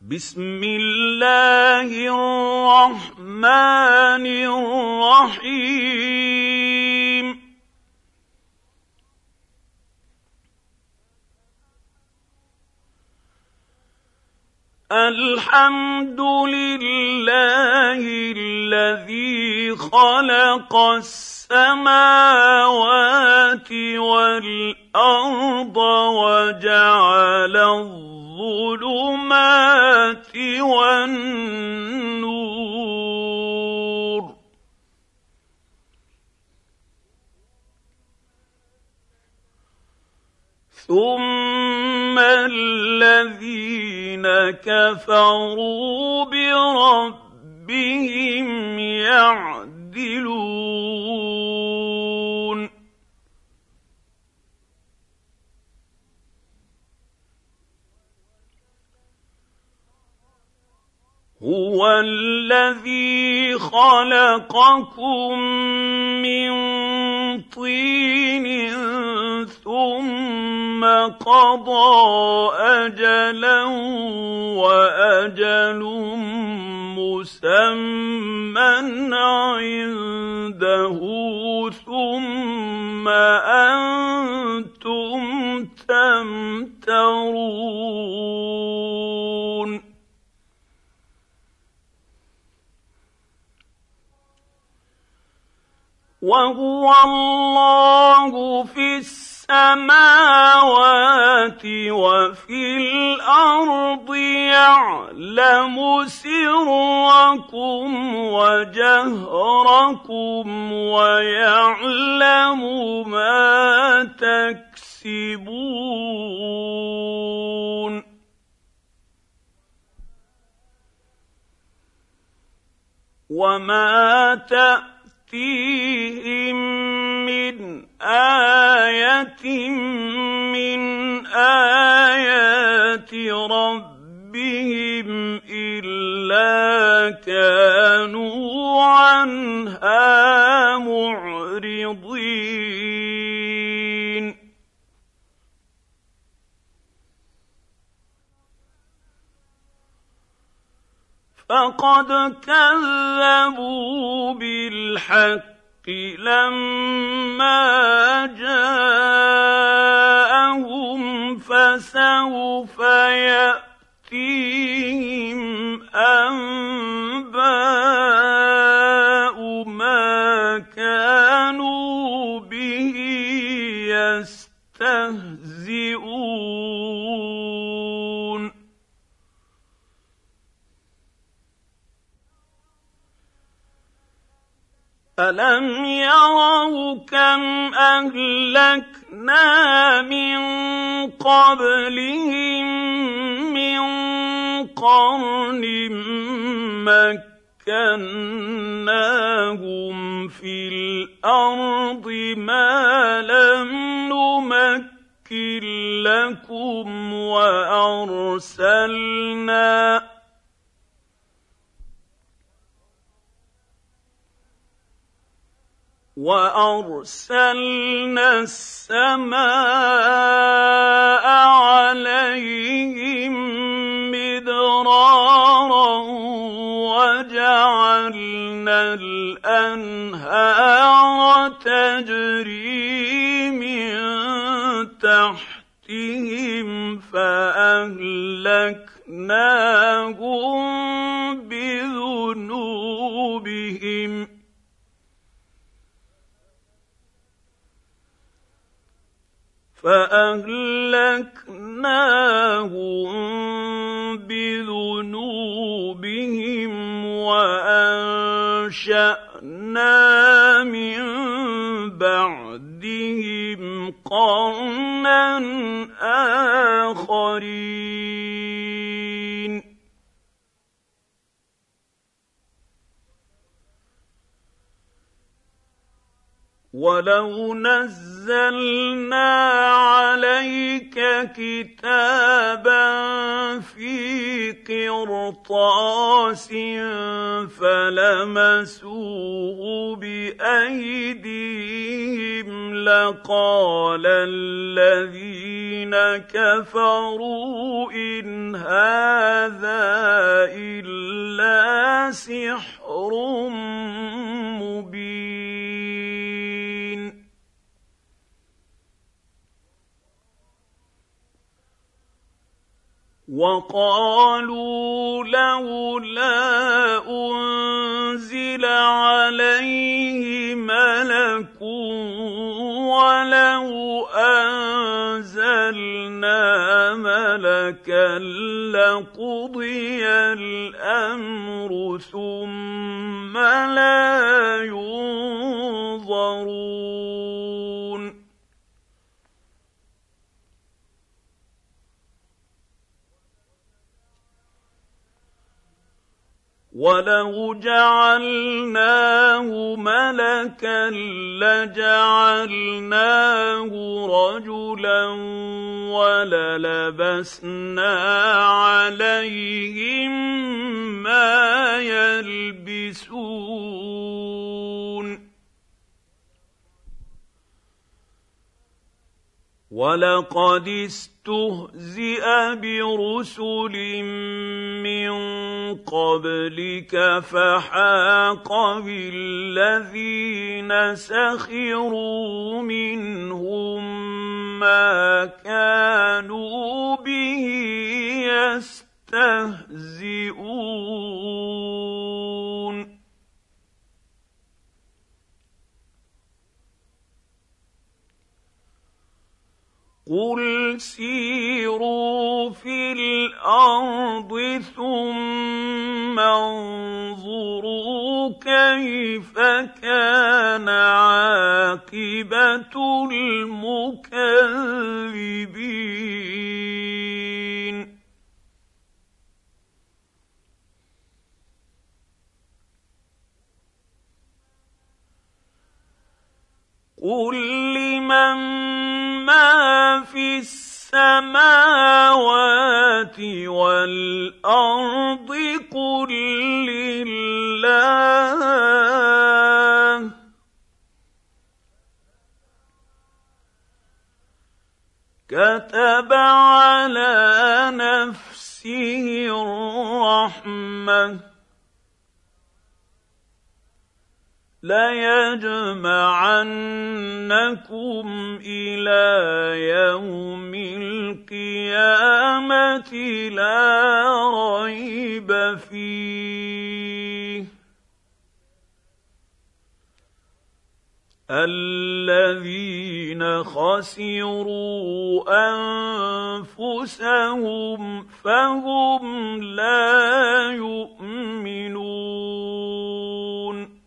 بسم الله الرحمن الرحيم الحمد لله الذي خلق السماوات والأرض وجعل الظلمات والنور ثم الذين كفروا بربهم يعدلون هو الذي خلقكم من طين ثم قضى أجلا وأجل مسمى عنده ثم أنتم تمترون وهو الله في السماوات وفي الأرض يعلم سركم وجهركم ويعلم ما تكسبون وما تأتيهم من آية من آيات ربهم إلا كانوا عنها معرضين فقد كذبوا بالحق لما جاءهم فسوف يأتيهم أنباء ما كانوا به يستهزئون ألم يروا كم أهلكنا من قبلهم من قرن مكناهم في الأرض ما لم نمكن لكم وأرسلنا السماء عليهم مدرارا وجعلنا الأنهار تجري من تحتهم فأهلكناهم بذنوبهم وأنشأنا من بعدهم قرنا آخرين ولو نزلنا عليك كتابا في قرطاس فلمسوه بأيديهم لقال الذين كفروا إن هذا إلا سحر مبين وقالوا لولا أنزل عليه ملك ولو أنزلنا ملكا لقضي الأمر ثم لا ينظرون ولو جعلناه ملكا لجعلناه رجلا وللبسنا عليهم ما يلبسون ولقد استهزئ برسل من قبلك فحاق بالذين سخروا منهم ما كانوا به يستهزئون قل سيروا في الأرض ثم انظروا كيف كان عاقبة المكذبين قل لمن ما في السماوات والأرض قل لله كتب على نفسه الرحمة ليجمعنكم إلى يوم القيامة لا ريب فيه الذين خسروا أنفسهم فهم لا يؤمنون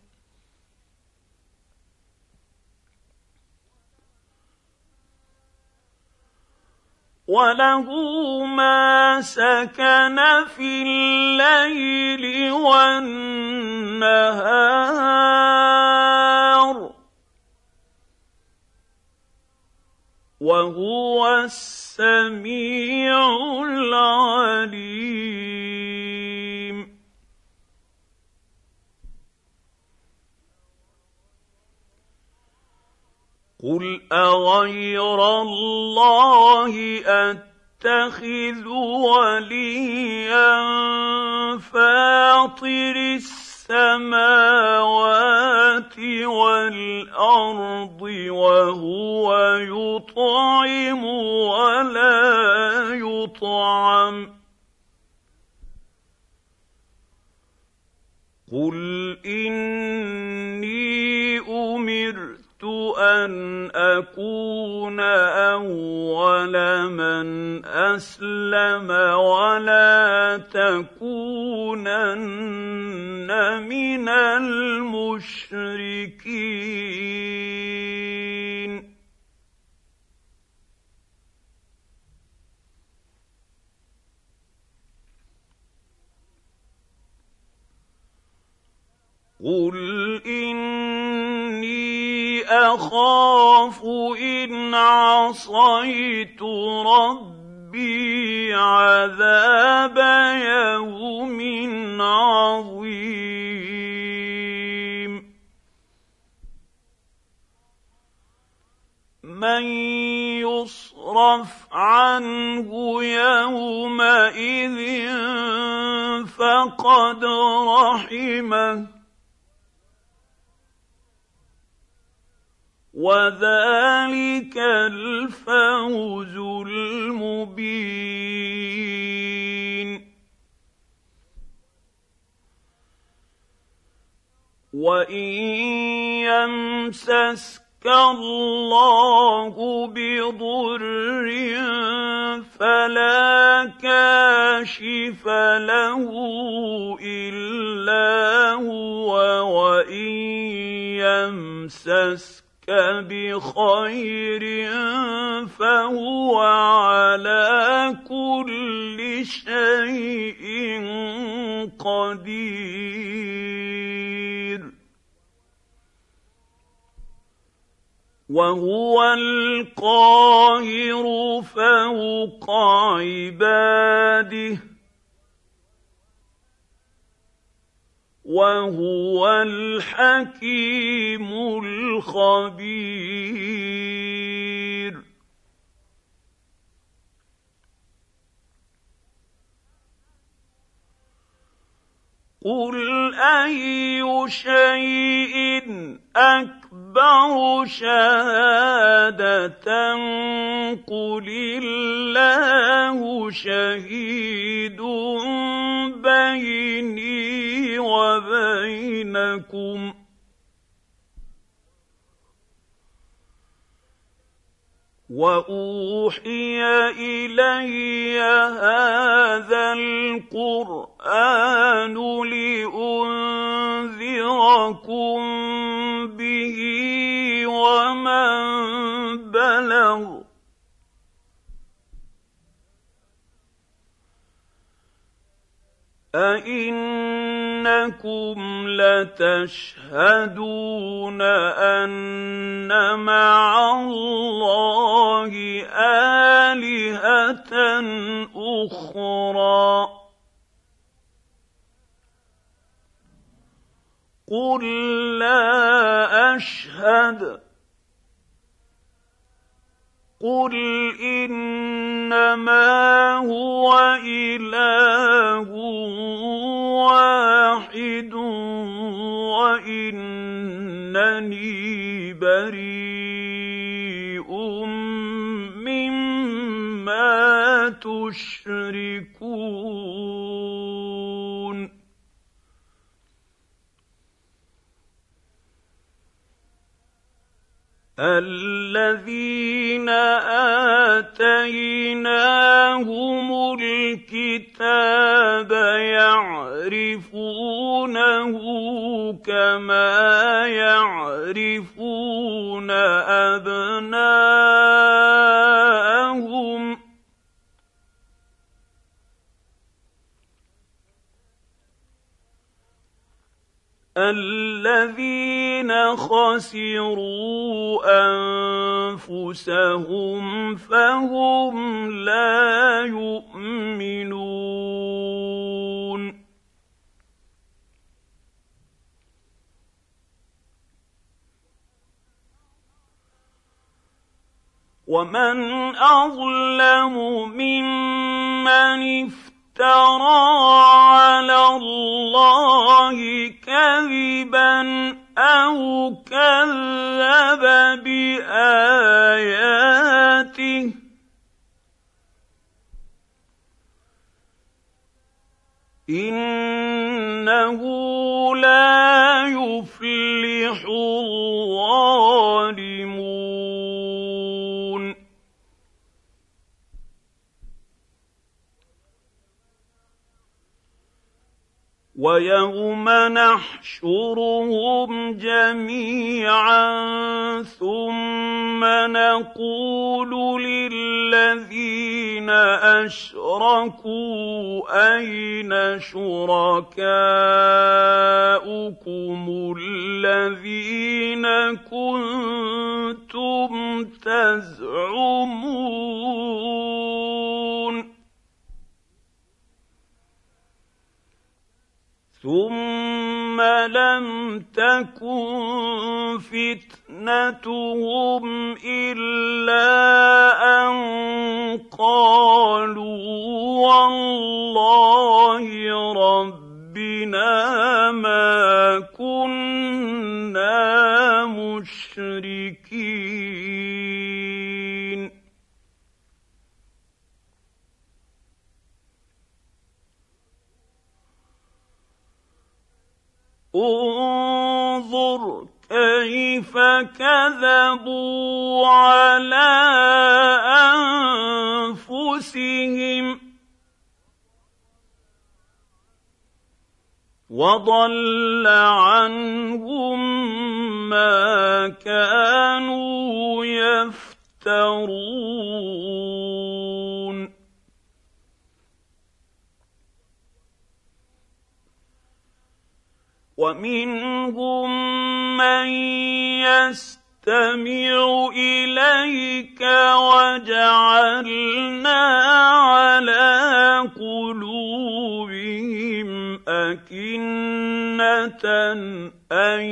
وله ما سكن في الليل والنهار وهو السميع العليم قل أغير الله أتخذ وليا فاطر السماوات والأرض وهو يطعم ولا يطعم قل إني أمرت أن أكون أول من أسلم ولا تكونن من المشركين قل إني أخاف إن عصيت ربي عذاب يوم عظيم من يصرف عنه يومئذ فقد رحمه وذلك الفوز المبين. وإن يمسسك الله بضر فلا كاشف له إلا هو وإن يمسسك بخير فهو على كل شيء قدير. وهو القاهر فوق عباده وهو الحكيم الخبير. قل أي شيء أكبر شهادة قل الله شهيد بيني وبينكم وأوحي إلي هذا القرآن لأنذركم به ومن بلغ أئنكم لتشهدون أن مع الله آلهة أخرى قل لا أشهد قل إنما هو إله واحد وإنني بريء مما تشركون. الذين آتيناهم الكتاب يعرفونه كما يعرفون أبناءهم الذين خسروا أنفسهم فهم لا يؤمنون. ومن أظلم ممن افترى على الله كذبا أو كذب بآياته إنه لا يفلح الظالمون. ويوم نحشرهم جميعا ثم نقول للذين أشركوا أين شركاؤكم الذين كنتم تزعمون ثم لم تكن فتنتهم إلا أن قالوا والله ربنا ما كنا مشركين. انظر كيف كذبوا على أنفسهم وضل عنهم ما كانوا يفترون. ومنهم من يستمع إليك وجعلنا على قلوبهم أكنة أن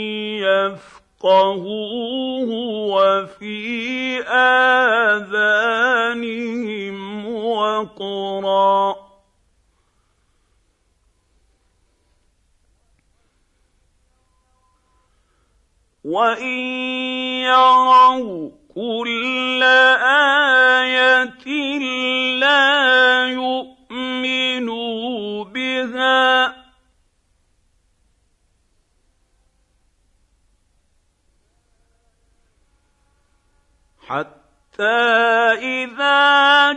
يفقهوه وفي آذانهم وقرا وإن يروا كل آية لا يؤمنوا بها حتى إذا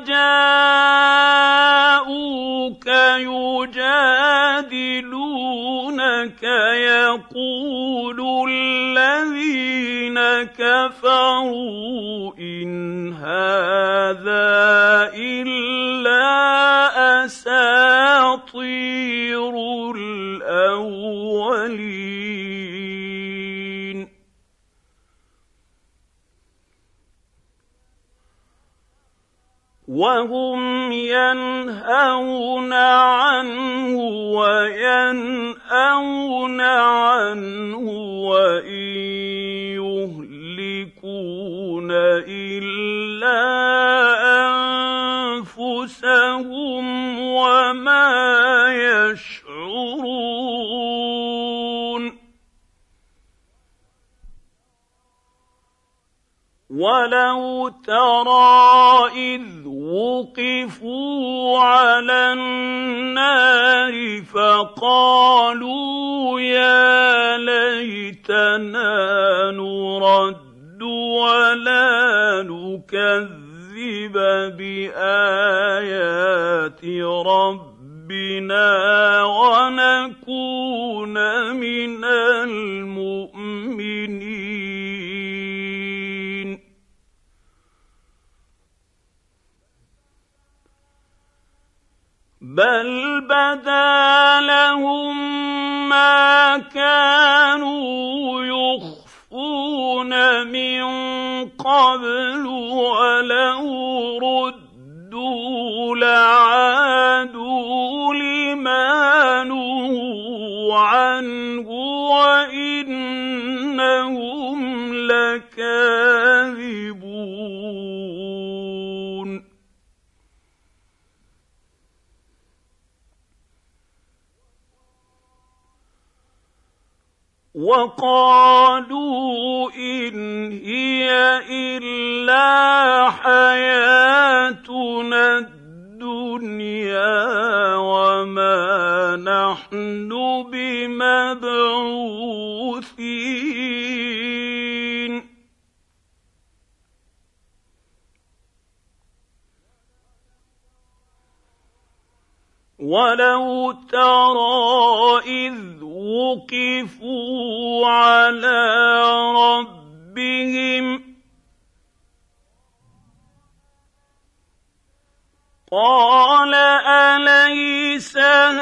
جاءوك يجادلونك يقول الذين كفروا إن هذا إلا أساطير الأولين. وهم ينهون عنه وينأون عنه وإن يهلكون إلا أنفسهم وما يشعرون. ولو ترى إذ وقفوا على النار فقالوا يا ليتنا نرد ولا نكذب بآيات ربنا ونكون من المؤمنين. بل بدا لهم ما كانوا يخفون من قبل ولو ردوا لعادوا لما نهوا عنه وإنهم لكاذبون. وقالوا إن هي إلا حياتنا الدنيا وما نحن بمبعوثين. ولو ترى إذ وقفوا على ربهم قال أليس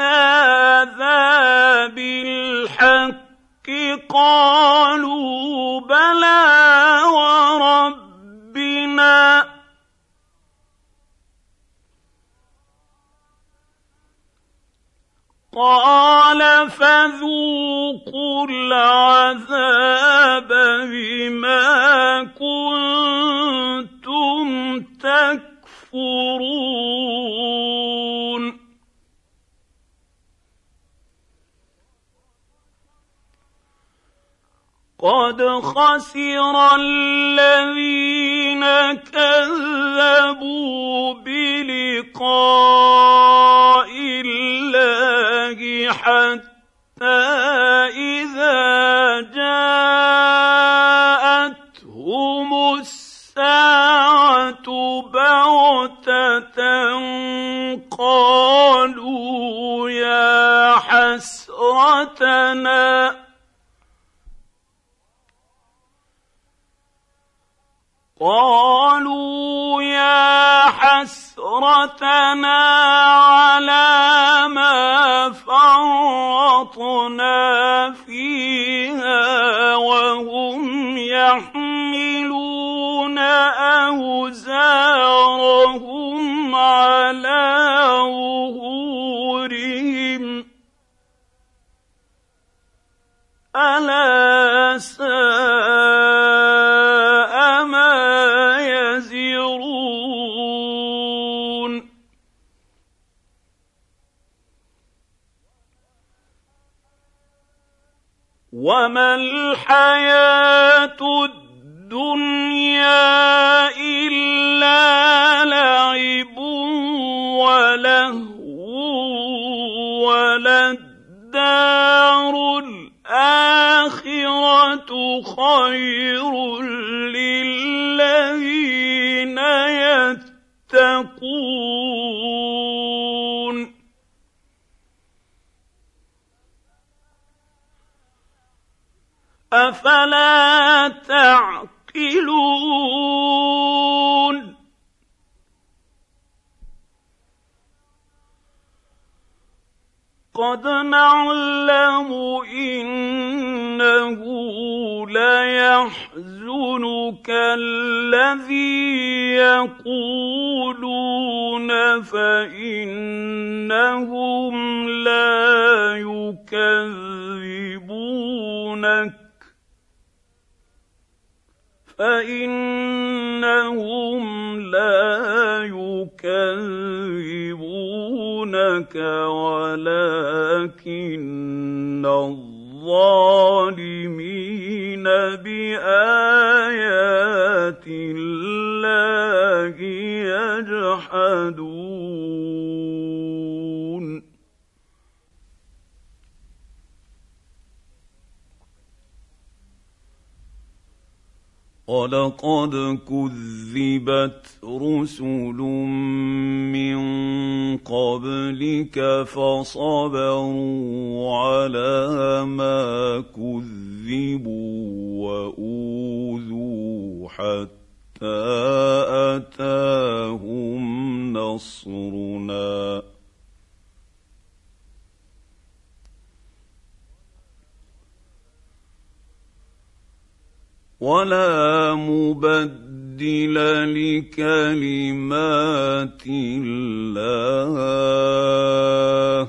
هذا بالحق قالوا بلى وربنا قال فذوقوا العذاب بما كنتم تكفرون قد خسر الذين كذبوا بلقاء الله حتى إذا جاءتهم الساعة بغتة قالوا يا حسرتنا على ما فرطنا فيها وهم يحملون أوزارهم على ظهورهم ألا ساء ما يزرون وما الحياة الدنيا إلا لعب ولهو وللدار الآخرة خير للذين يتقون أفلا تعقلون قد نعلم إنه ليحزنك الذي يقولون فإنهم لا يكذبونك ولكن الظالمين بآيات الله يجحدون ولقد كذبت رسل من قبلك فصبروا على ما كذبوا وأوذوا حتى أتاهم نصرنا ولا مبدل لكلمات الله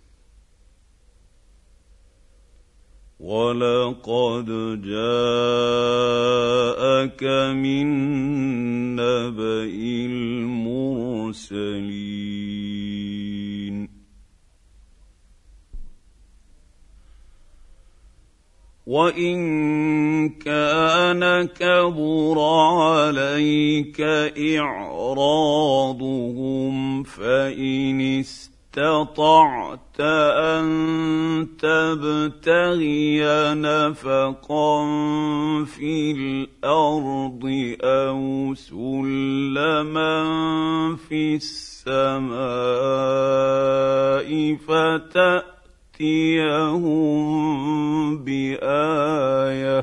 ولقد جاءك من نبأ المرسلين وإن كان كبر عليك إعراضهم فإن استطعت أن تبتغي نفقا في الأرض أو سلما في السماء فتأتيهم بآية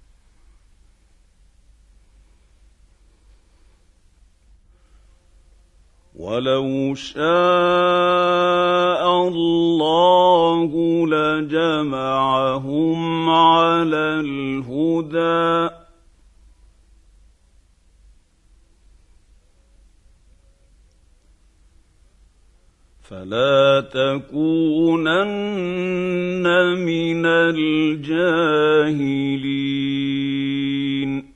ولو شاء الله لجمعهم على الهدى فلا تكونن من الجاهلين.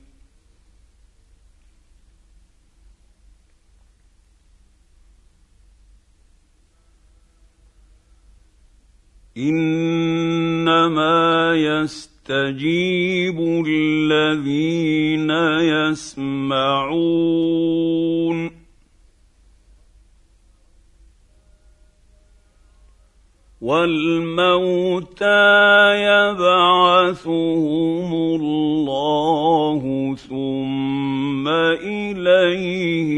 إنما يستجيب الذين يسمعون. والموتى يبعثهم الله ثم إليه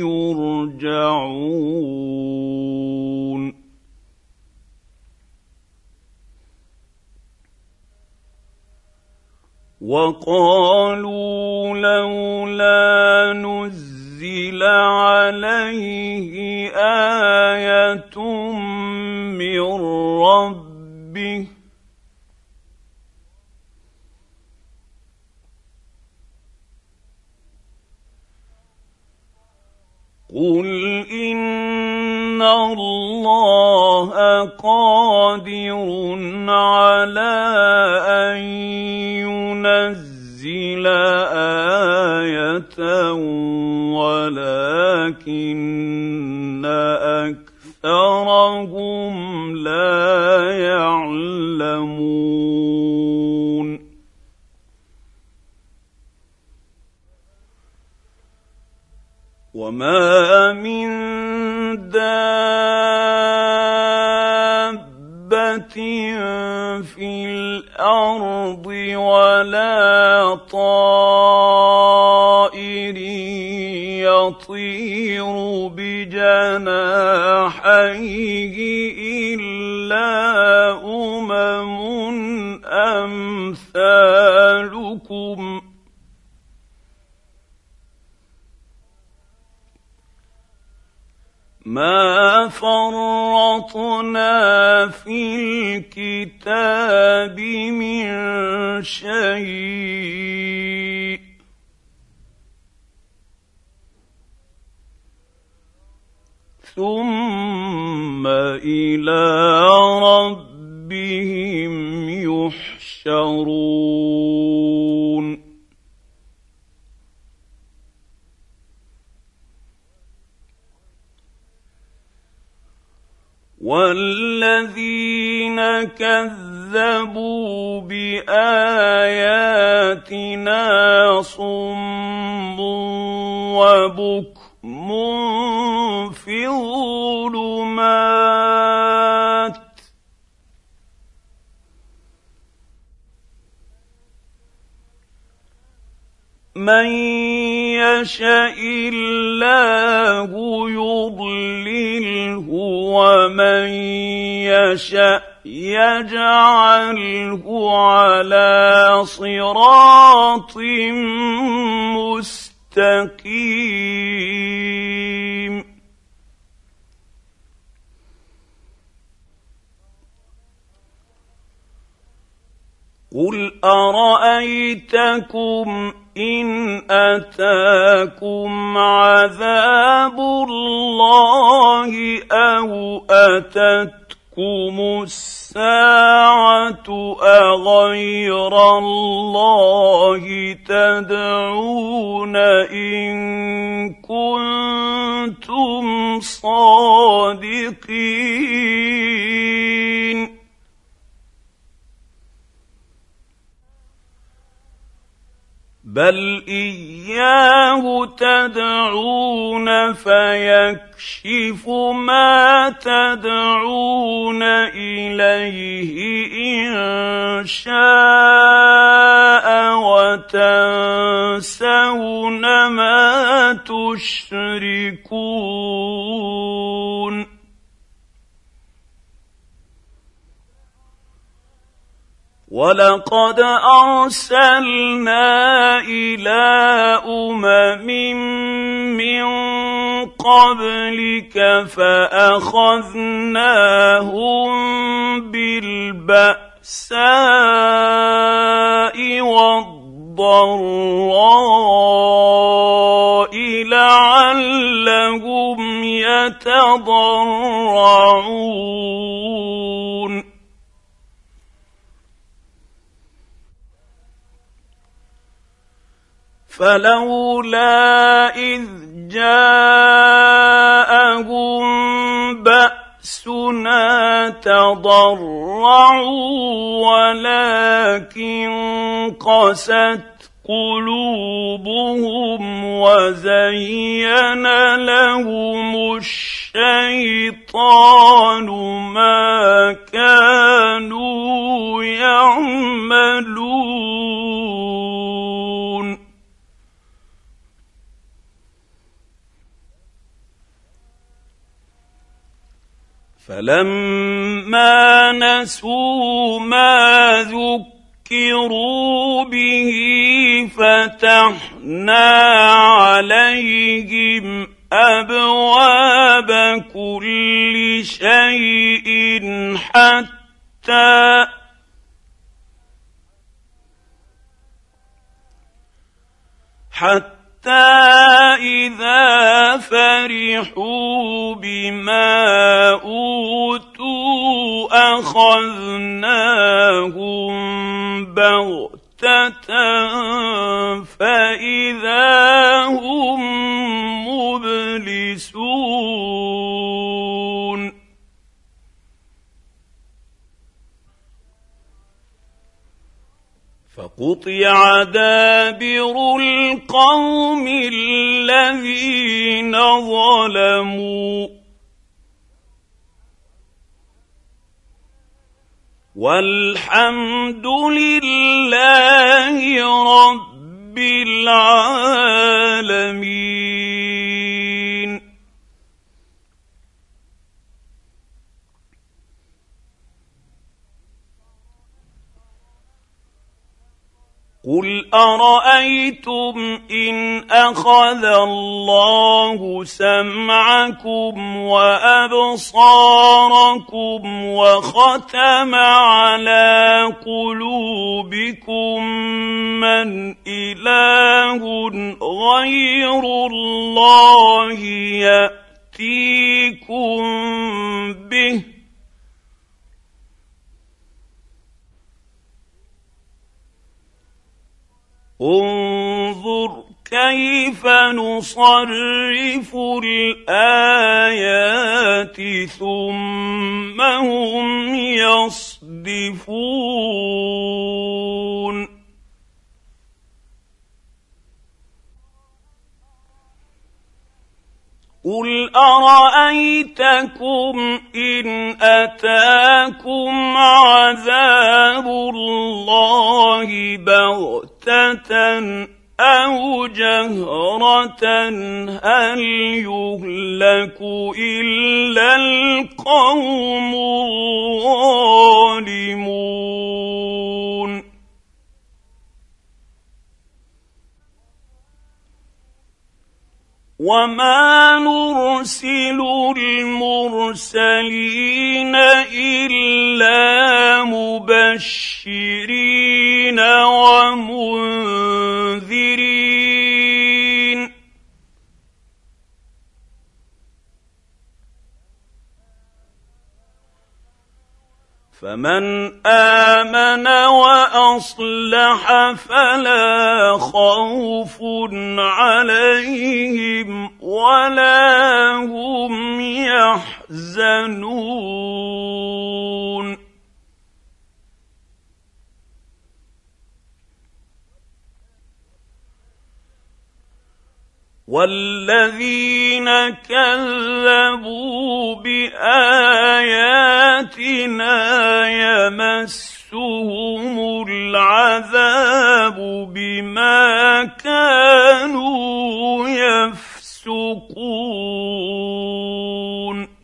يرجعون. وقالوا لولا نزل عليه آية من ربه قل إن الله قادر على أن ينزل آية ولكن أكثرهم لا يعلمون. وما من دابة في الأرض ولا طائر يطير بجناحيه إلا أمثالكم ما فرطنا في الكتاب من شيء ثم إلى ربهم يحشرون. والذين كذبوا بآياتنا صم وبكم في الظلمات من يشاء الله يضلله ومن يشاء يجعله على صراط مستقيم. قل أرأيتكم إن أتاكم عذاب الله أو أتتكم الساعة أغير الله تدعون إن كنتم صادقين. بل إياه تدعون فيكشف ما تدعون إليه إن شاء وتنسون ما تشركون. ولقد أرسلنا إلى من قبلك فأخذناهم بالبأساء والضراء لعلهم يتضرعون فلولا إذ جاءهم بأسنا تضرعوا ولكن قست قلوبهم وزين لهم الشيطان ما كانوا يعملون فلما نسوا ما ذكروا به فتحنا عليهم أبواب كل شيء حتى إذا فرحوا بما أوتوا أخذناهم بغتة فإذا هم مبلسون فقطع دابر القوم الذين ظلموا والحمد لله رب العالمين. قل أرأيتم إن أخذ الله سمعكم وأبصاركم وختم على قلوبكم من إله غير الله يأتيكم به انظر كيف نصرف الآيات ثم هم يصدفون قل أرأيتكم إن أتاكم عذاب الله بغتة أو جهرة هل يهلك إلا القوم الظالمون وما نرسل المرسلين إلا مبشرين ومنذرين فمن آمن وأصلح فلا خوف عليهم ولا هم يحزنون والذين كذبوا بآياتنا يمسهم العذاب بما كانوا يفسقون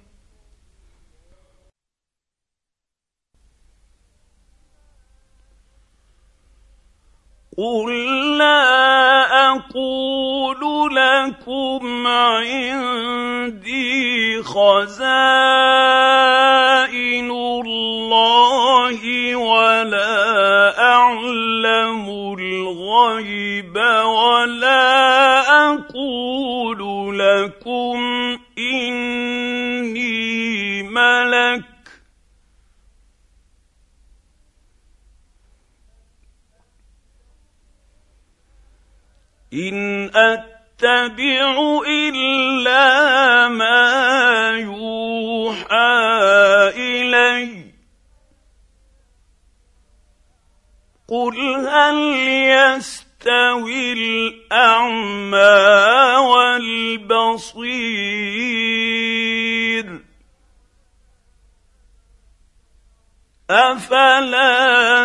قل لا أقول لكم عندي خزائن الله ولا أعلم الغيب ولا أقول لكم لهم إني ملك إن أتبع إلا ما يوحى إلي قل هل يستوي الأعمى والبصير أفلا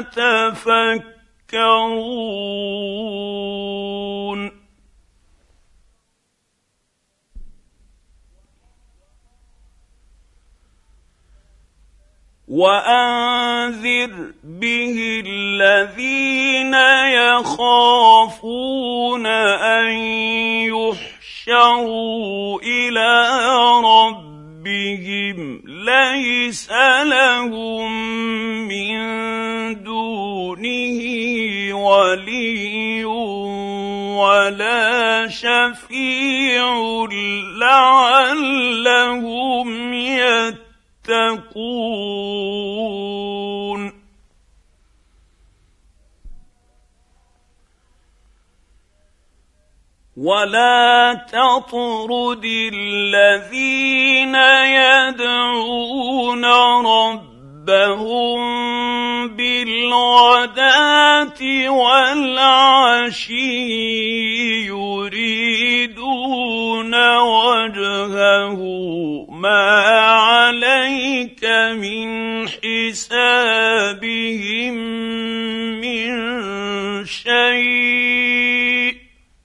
تتفكرون وأنذر به الذين يخافون أن يحشروا إلى ربهم ليس لهم من دونه ولي ولا شفيع لعلهم يتقون ولا تطرد الذين يدعون ربهم بالغداة والعشي يريدون وجهه ما عليك من حسابهم من شيء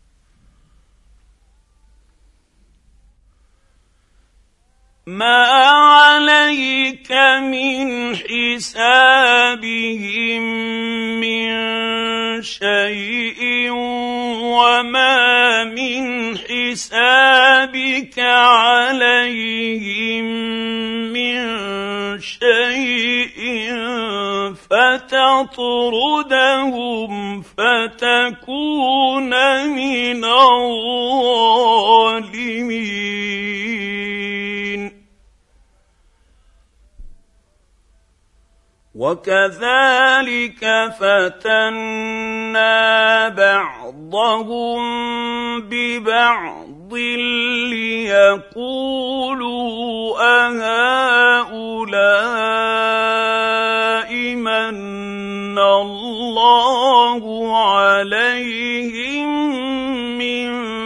ما عليك من حسابهم من شيء وما من حسابك عليهم من شيء فتطردهم فتكون من الظالمين وكذلك فتنا بعضهم ببعض ليقولوا أهؤلاء من الله عليهم من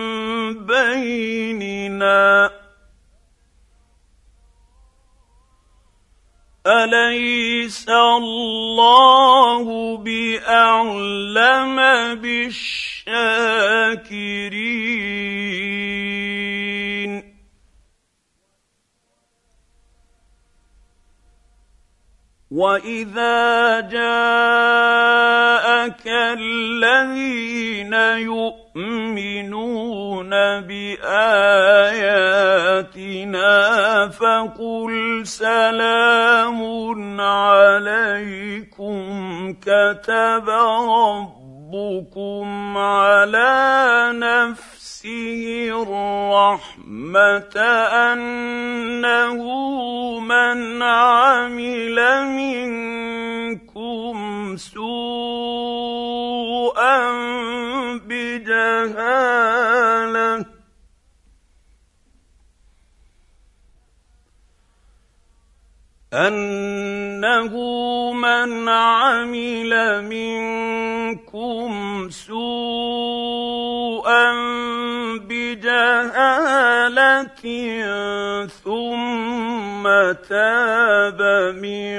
بيننا أليس الله بأعلم بالشاكرين وإذا جاءك الذين يؤمنون بآياتنا فقل سلام عليكم كتب ربكم على نفسه الرحمة أنه من عمل منكم سوءا بجهالة أنه من عمل منكم سوءا بجهالة ثم تاب من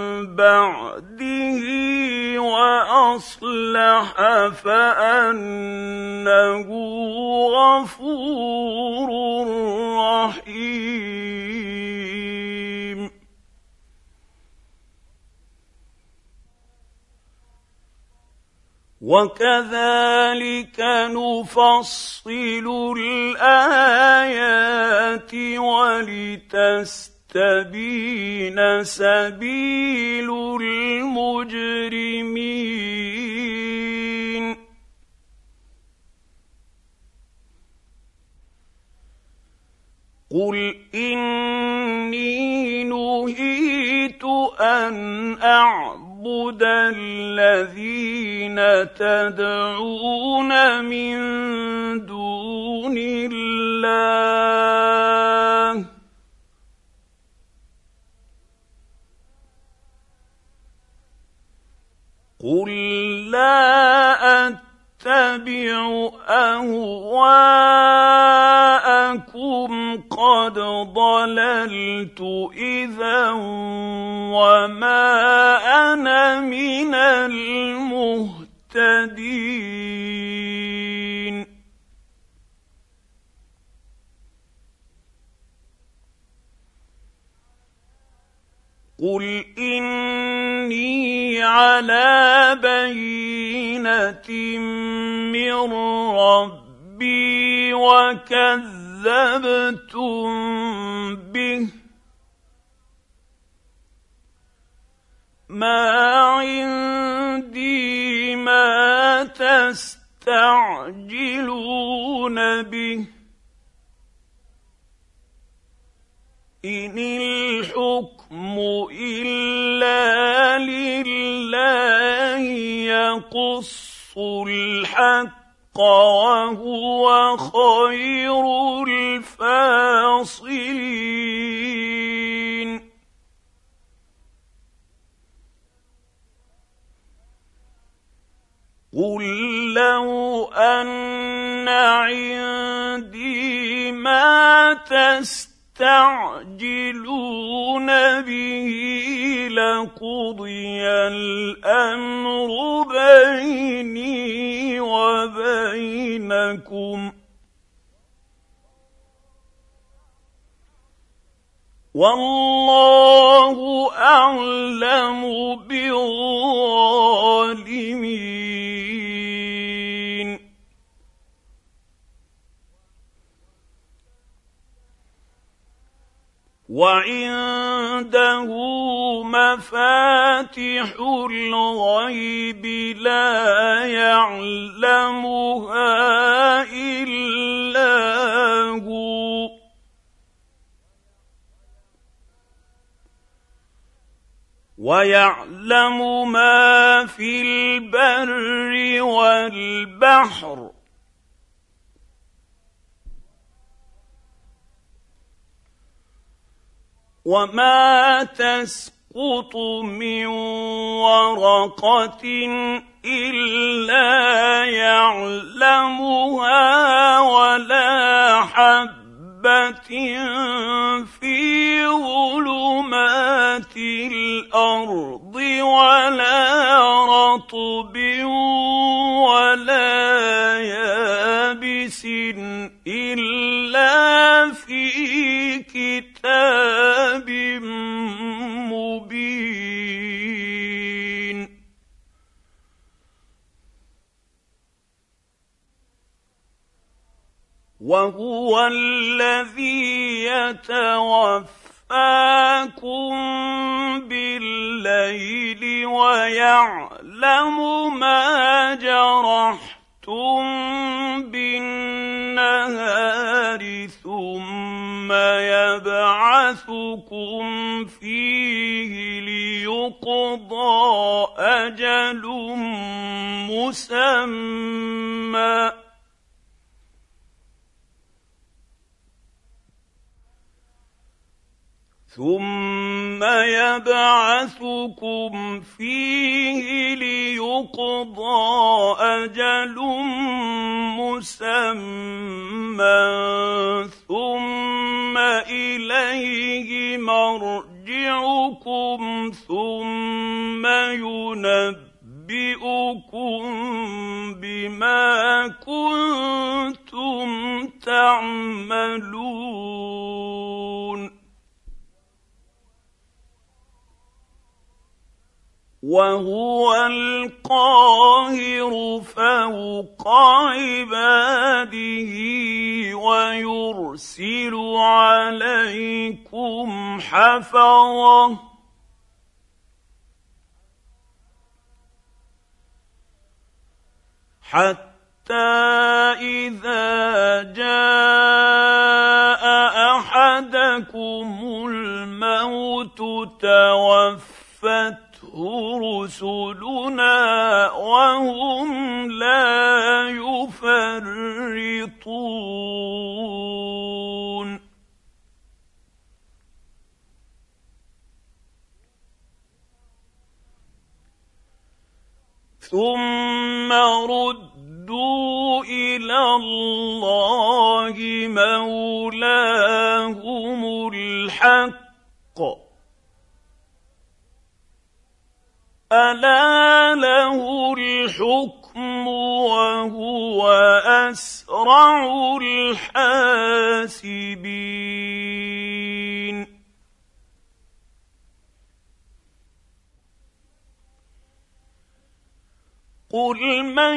بعده وأصلح فأنه غفور رحيم وكذلك نفصل الآيات ولتستبين سبيل المجرمين قل إني نهيت أن أعبد الذين تدعون من دون الله قل لا أتبع أهواءكم قد ضللت إذا وما أنا من المهتدين قل إني على بينة من ربي وكذبتم به ما عندي ما تستعجلون به إن الحكم إلا لله يقص الحق وهو خير الفاصلين قل لو أن عندي ما تستعجلون به لقضي الأمر بيني وبينكم والله أعلم بالظالمين وعنده مفاتح الغيب لا يعلمها إلا هو ويعلم ما في البر والبحر وما تسقط من ورقة إلا يعلمها ولا حبة في ظلمات الأرض ولا رطب ولا يابس إلا في كتاب مبين وهو الذي يتوفاكم بالليل ويعلم ما جرحتم بالنهار ثم يبعثكم فيه ليقضى أجل مسمى ثم يبعثكم فيه ليقضى أجل مسمى ثم إليه مرجعكم ثم ينبئكم بما كنتم تعملون وهو القاهر فوق عباده ويرسل عليكم حفظة حتى إذا جاء أحدكم ملك الموت توفته رسلنا وهم لا يفرطون ثم ردوا إلى الله مولاهم الحق ألا له الحكم وهو أسرع الحاسبين قل من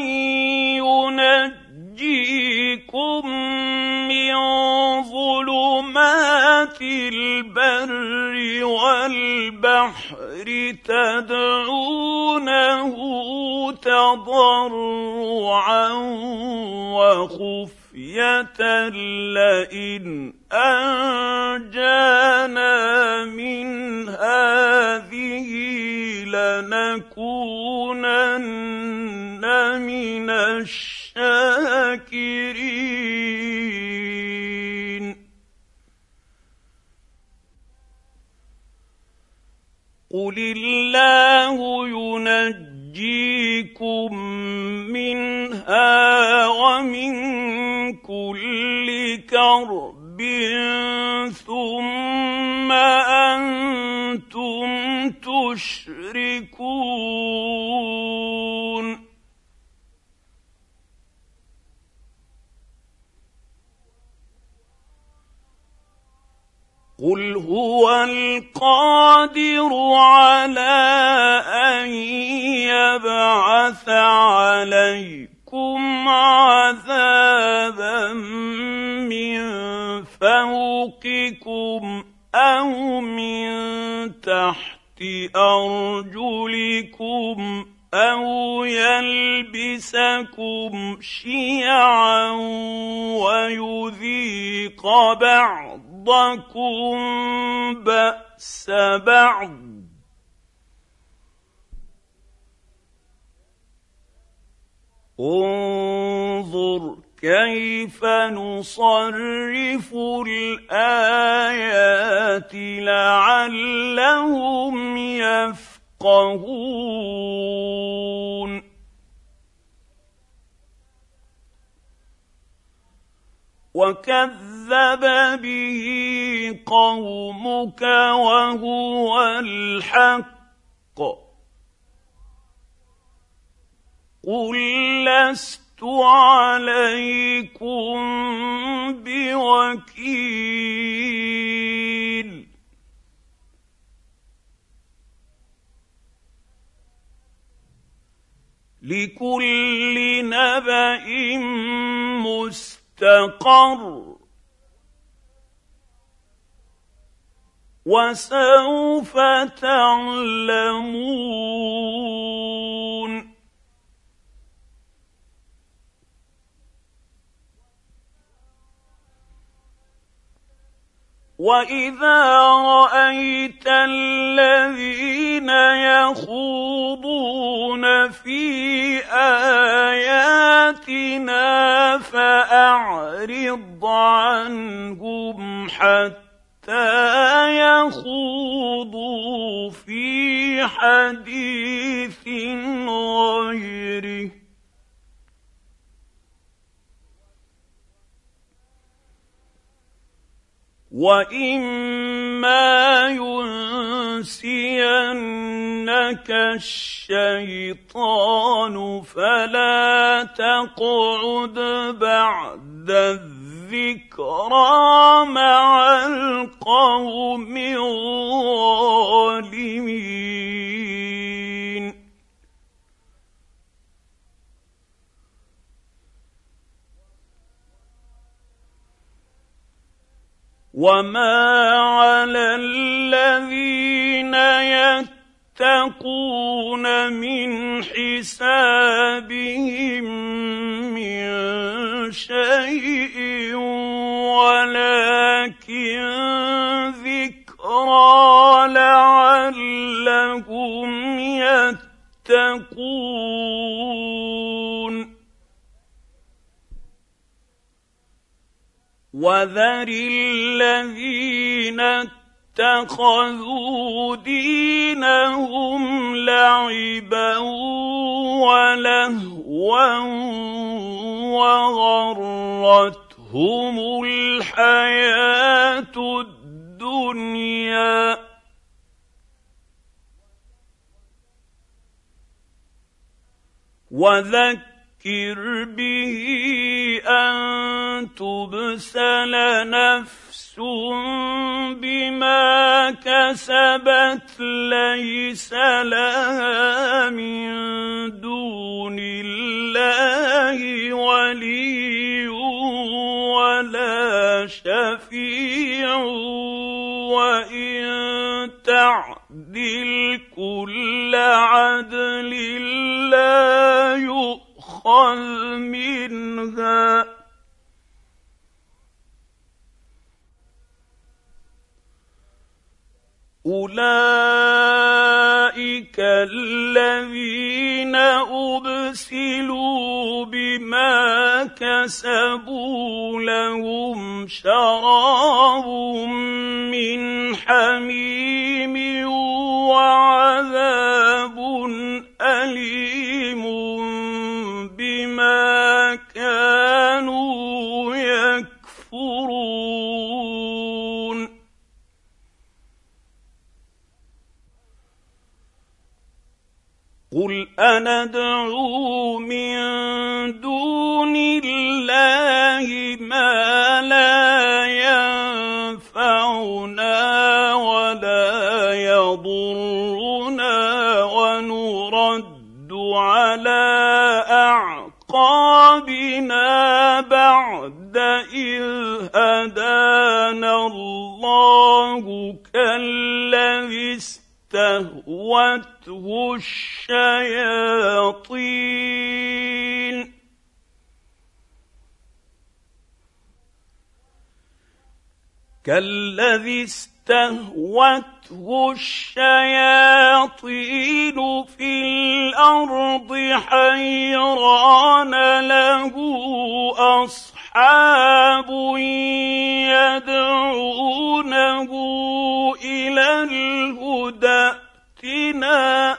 ينجيكم من ظلمات البر والبحر تدعونه تضرعا وخفية لئن أنجانا من هذه لنكونن من الشاكرين قل الله ينجيكم منها ومن كل كرب ثم أنتم تشركون قل هو القادر على أن يبعث عليكم عذابا من فوقكم أو من تحت أرجلكم أو يلبسكم شيعا ويذيق بعضكم بأس بعض انظر كيف نصرف الآيات لعلهم يفقهون وكذب به قومك وهو الحق قل لست عليكم بوكيل لكل نبأ مستقر وسوف تعلمون وإذا رأيت الذين يخوضون في آياتنا فأعرض عنهم حتى يخوضوا في حديث غيره وإما ينسينك الشيطان فلا تقعد بعد الذكرى مع القوم الظالمين وما على الذين يتقون من حسابهم من شيء ولكن وذر الذين اتخذوا دينهم لعبا ولهوا وغرتهم الحياة الدنيا وذكر به أن تبسل نفس بما كسبت ليس لها من دون الله ولي ولا شفيع وإن تعدل كل عدل لا يؤخذ منها أولئك الذين أبسلوا بما كسبوا لهم شراب من حميم وعذاب أليم بما كانوا يكفرون قل أندعو من دون الله ما لا ينفعنا ولا يضرنا ونرد على أعقابنا بعد إذ هدانا الله كالذي استهوته الشياطين في الأرض حيران له أصحاب يدعونه إلى الهدى ائتنا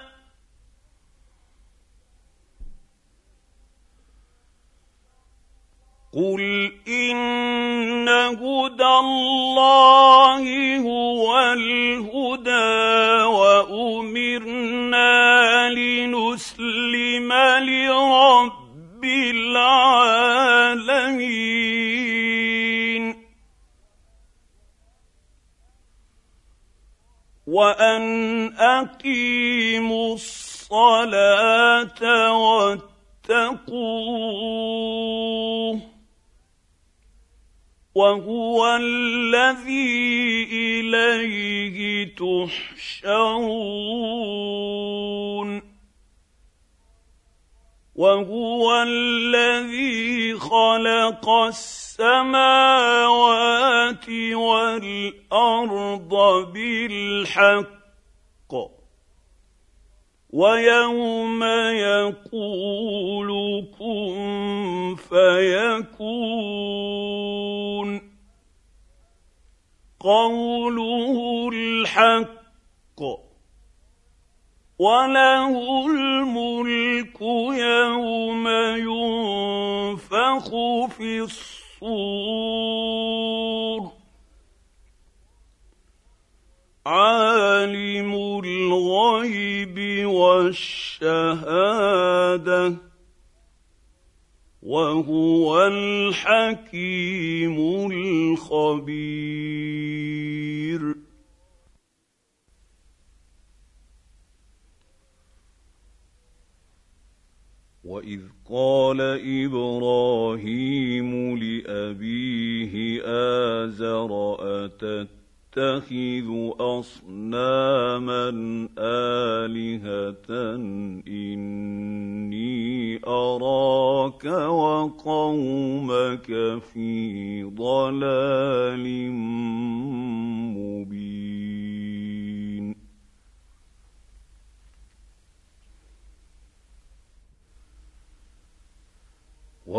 قل إن هدى الله هو الهدى وأمرنا لنسلم لرب العالمين وأن أقيموا الصلاة واتقوه وهو الذي إليه تحشرون وهو الذي خلق السماوات والأرض بالحق ويوم يقول كن فيكون قوله الحق وله الملك يوم ينفخ في الصور عالم الغيب والشهادة وهو الحكيم الخبير وإذ قال إبراهيم لأبيه آزر أتتخذ أصناما آلهة إني أراك وقومك في ضلال مبين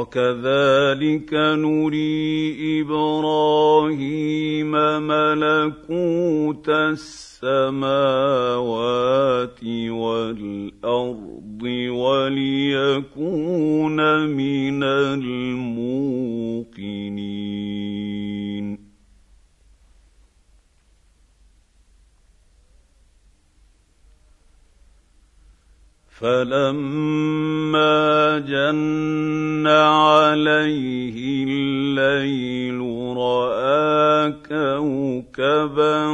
وكذلك نري إبراهيم ملكوت السماوات والأرض وليكون من الموقنين فلما جن عليه الليل رأى كوكبا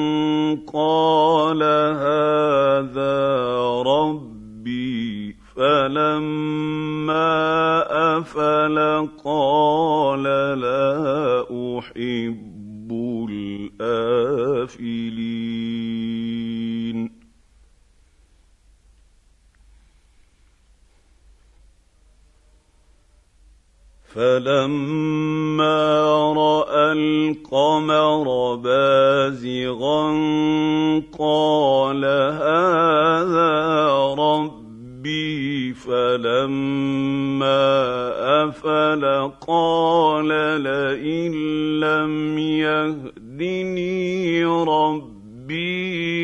قال هذا ربي فلما أفل قال لا أحب الآفلين فلما رأى القمر بازغا قال هذا ربي فلما أفل قال لئن لم يهدني ربي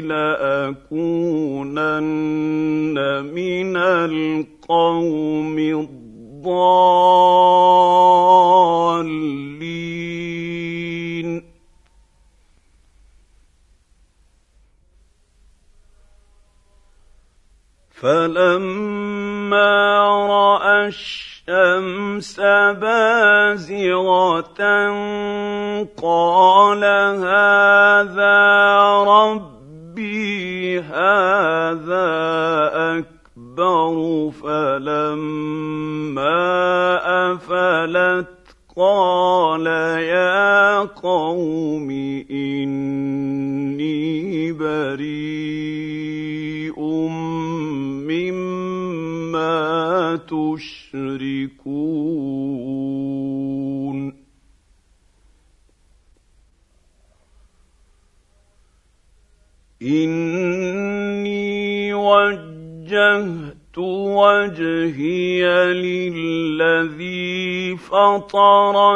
لأكونن من القوم الضالين فلما رأى الشمس بازغة قال هذا ربي هذا أكبر فلما أفلت قال يا قوم إني بريء مما تشركون إني وجهت وجهي للذي فطر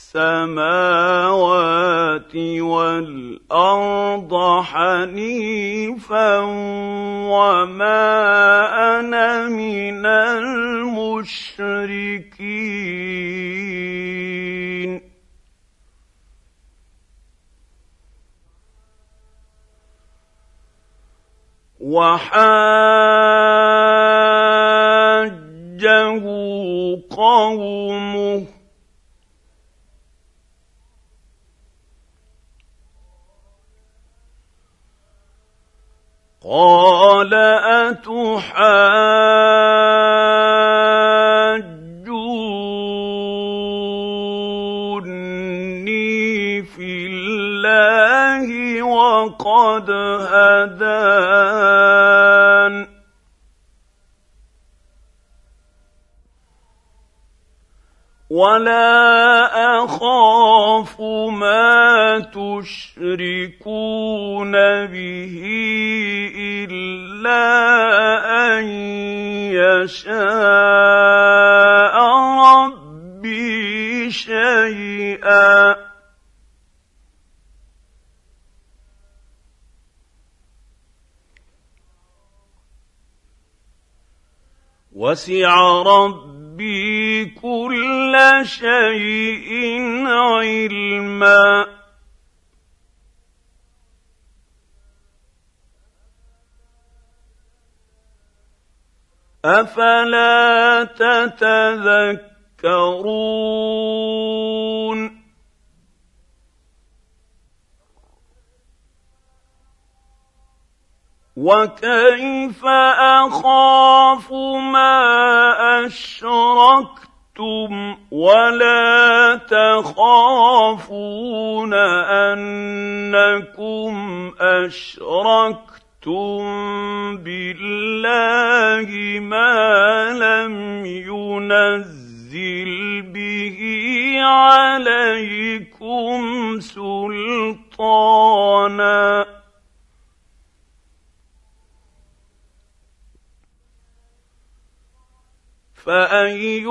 السماوات والأرض حنيفا وما أنا من المشركين وحاجه قومه قال أتحاجوني في الله وقد هدان ولا أخاف ما تشركون به إلا أن يشاء ربي شيئا وسع ربي كل شيء علما أفلا تتذكرون وكيف أخاف ما أشركتم ولا تخافون أنكم أشركتم بالله ما لم ينزل به عليكم سلطانا فأي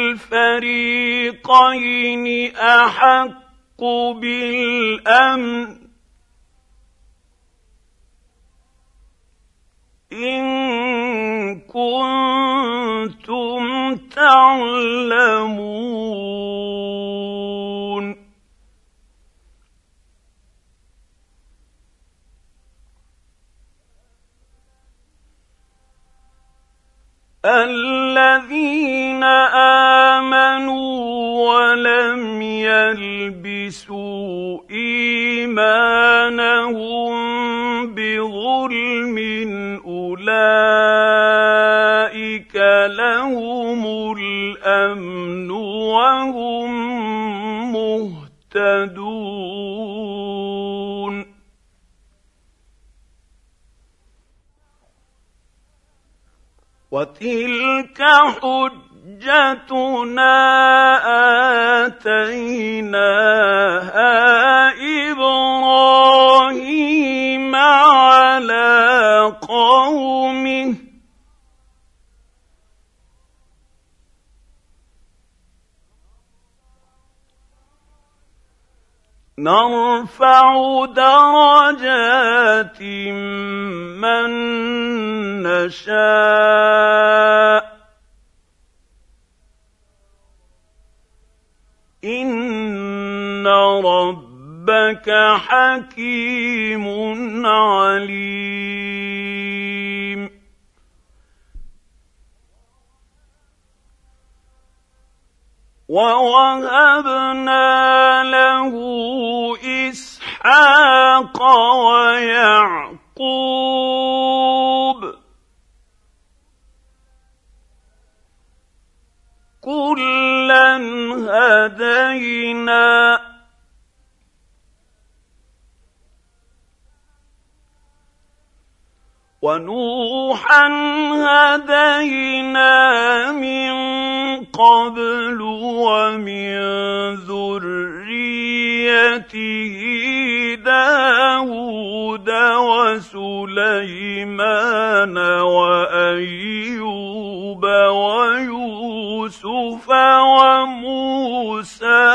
الفريقين أحق بالأمن إن كنتم تعلمون. الذين آمنوا ولم يلبسوا إيمانهم بظلم أولئك لهم الأمن وهم مهتدون. وتلك حجتنا آتيناها إبراهيم على قومه نرفع درجات من نشاء إن ربك حكيم عليم. ووهبنا له إسحاق ويعقوب كلا هدينا ونوحا هدينا من قبل ومن ذريته داود وسليمان وأيوب ويوسف وموسى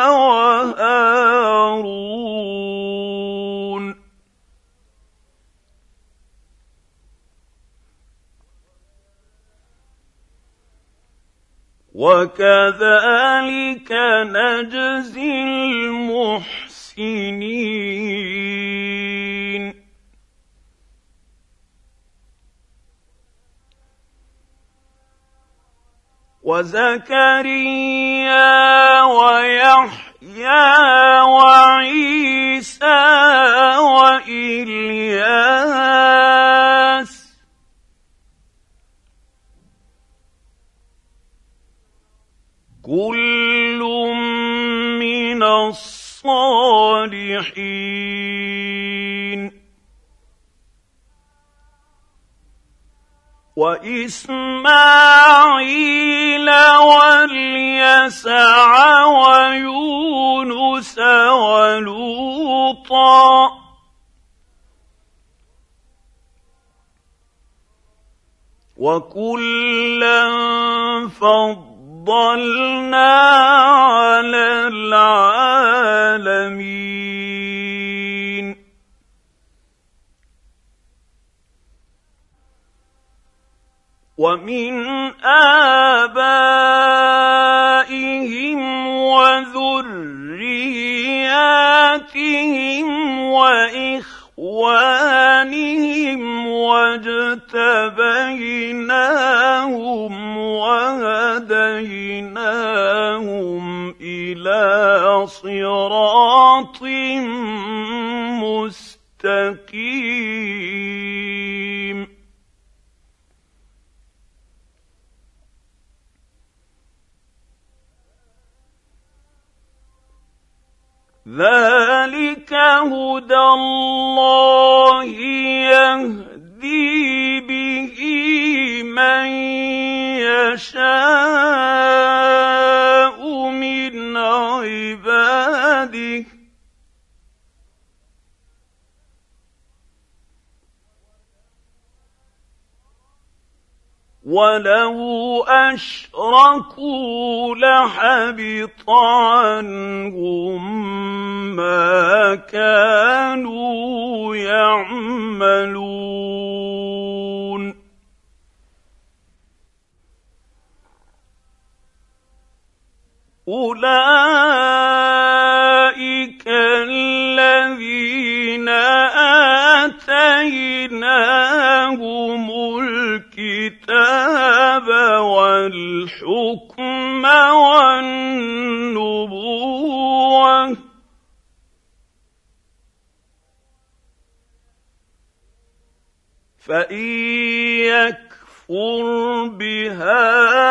وهارون وكذلك نجزي المحسنين. وزكريا ويحيى وعيسى وإلياس كل من الصالحين. وإسماعيل واليسع ويونس ولوطا وكلا فضلنا على العالمين. ومن آبائهم وذرياتهم وإخوانهم واجتبيناهم وهديناهم إلى صراط مستقيم. ذلك هدى الله يهدي به من يشاء من عباده وَلَوْ أَشْرَكُوا لَحَبِطَ عَنْهُم مَّا كَانُوا يَعْمَلُونَ أُولَٰئِكَ الَّذِينَ آتَيْنَاهُمُ الْكِتَابَ وَالْحُكْمَ وَالنُّبُوَّةَ ۚ فَإِن يَكْفُرْ بِهَا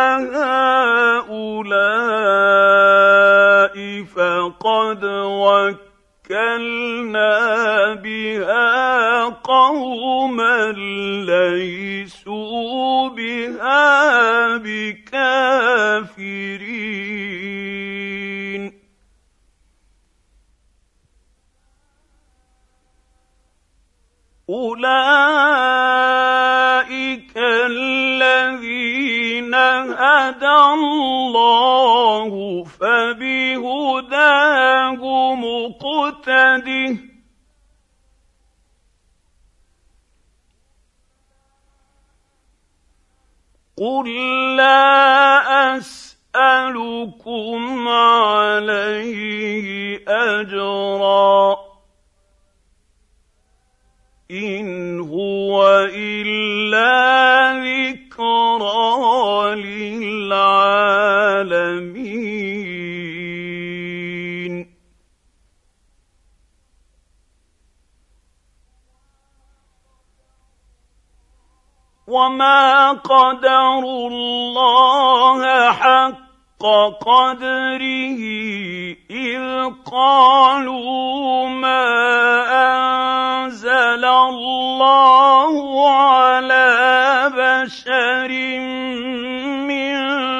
هَٰؤُلَاءِ فَقَدْ وَكَّلْنَا بِهَا قَوْمًا لَّيْسُوا بِهَا بِكَافِرِينَ أُولَٰئِكَ الَّذِينَ هَدَى اللَّهُ فَبِهُدَاهُ مُقْتَدِهْ ۗ قُل لَّا أَسْأَلُكُمْ عَلَيْهِ أَجْرًا ۖ إِنْ هُوَ إِلَّا ذِكْرَىٰ لِلْعَالَمِينَ وَمَا قَدَرُوا اللَّهَ حَقَّ قَدْرِهِ إِذْ قَالُوا مَا أَنزَلَ اللَّهُ عَلَىٰ بَشَرٍ مِّن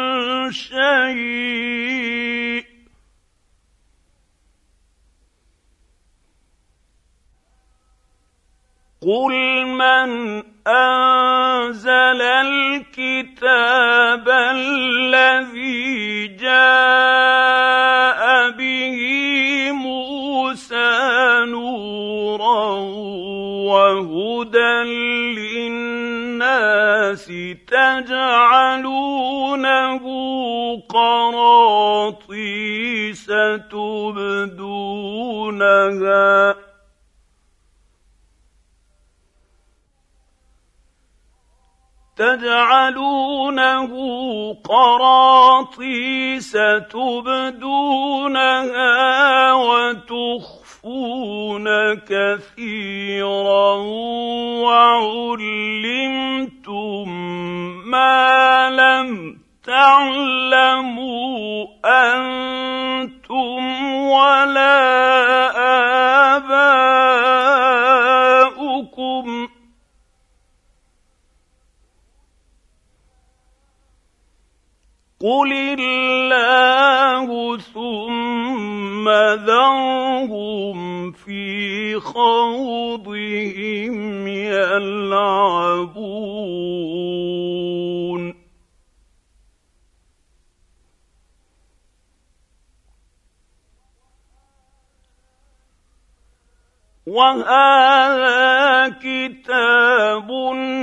شَيْءٍ ۗ قُلْ مَنْ أَنزَلَ الْكِتَابَ الَّذِي جَاءَ بِهِ مُوسَىٰ نُورًا وَهُدًى لِّلنَّاسِ تَجْعَلُونَهُ قَرَاطِيسَ تُبْدُونَهَا وَتُخْفُونَ كَثِيرًا وَعُلِّمْتُم مَّا لَمْ تَعْلَمُوا أَنتُمْ وَلَا آبَاؤُكُمْ ۖ قُلِ اللَّهُ ثُمَّ ذَرْهُمْ فِي خَوْضِهِمْ يَلْعَبُونَ وَهَٰذَا كِتَابٌ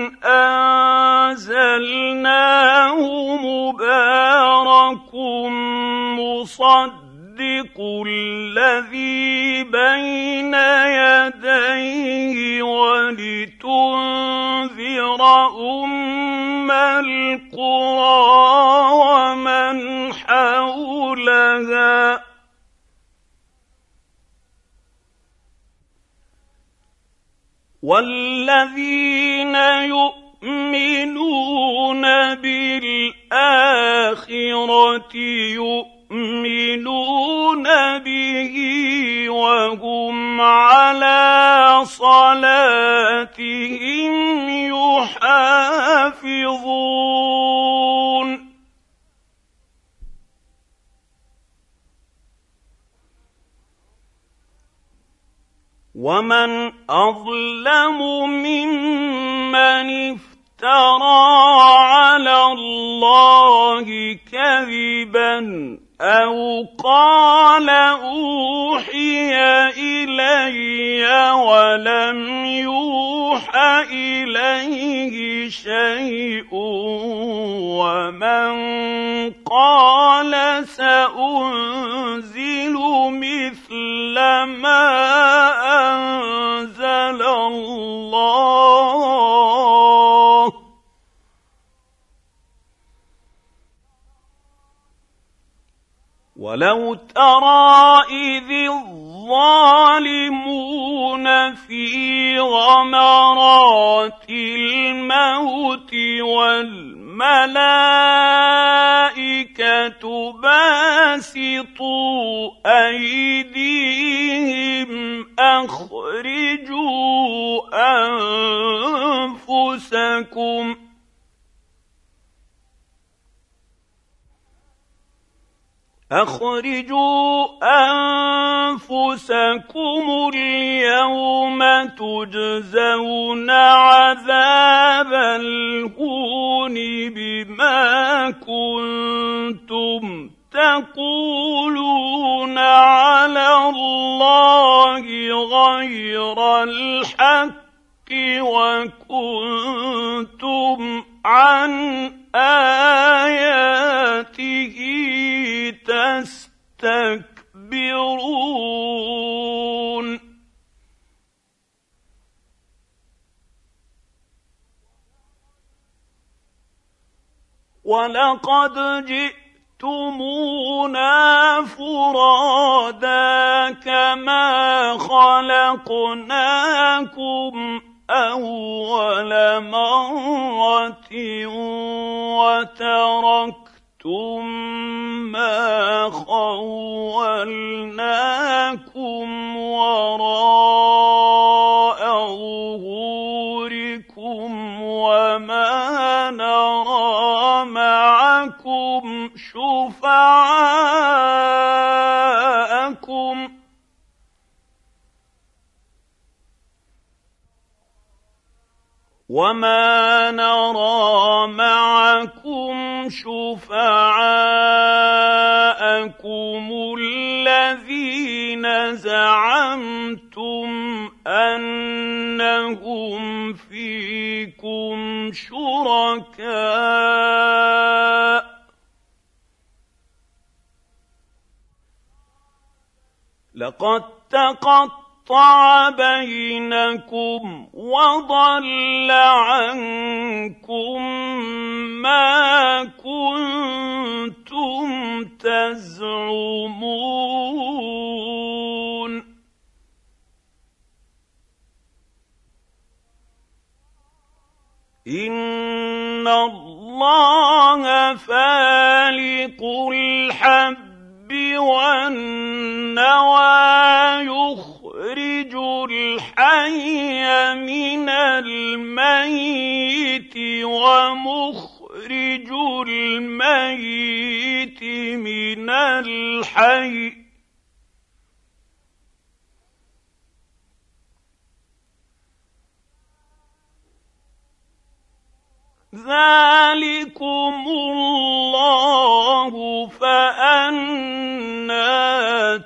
أَنزَلْنَاهُ مُبَارَكٌ مُّصَدِّقُ الَّذِي بَيْنَ يَدَيْهِ وَلِتُنذِرَ أُمَّ الْقُرَىٰ وَمَنْ حَوْلَهَا ۚ وَالَّذِينَ يُؤْمِنُونَ بِالْآخِرَةِ يُؤْمِنُونَ بِهِ وَهُمْ عَلَىٰ صَلَاتِهِمْ يُحَافِظُونَ وَمَنْ أَظْلَمُ مِمَّنِ افْتَرَىٰ على الله كذبا أو قال أوحي إلي ولم يوح إليه شيء ومن قال سأنزل مثل ما أنزل الله ولو ترى إذ الظالمون في غمرات الموت والملائكة باسطوا أيديهم أخرجوا أنفسكم اليوم تجزون عذاب الهون بما كنتم تقولون على الله غير الحق وكنتم عن آياته تستكبرون ولقد جئتمونا فرادا كما خلقناكم أول مرة وتركتم ما خولناكم وراء ظهوركم وما نرى معكم شفعاءكم الذين زعمتم أنهم فيكم شركاء لقد تقطع بينكم وضل عنكم ما كنتم تزعمون إن الله فالق الحب والنوى يخرج الحي من الميت ومخرج الميت من الحي ذلكم الله فأنى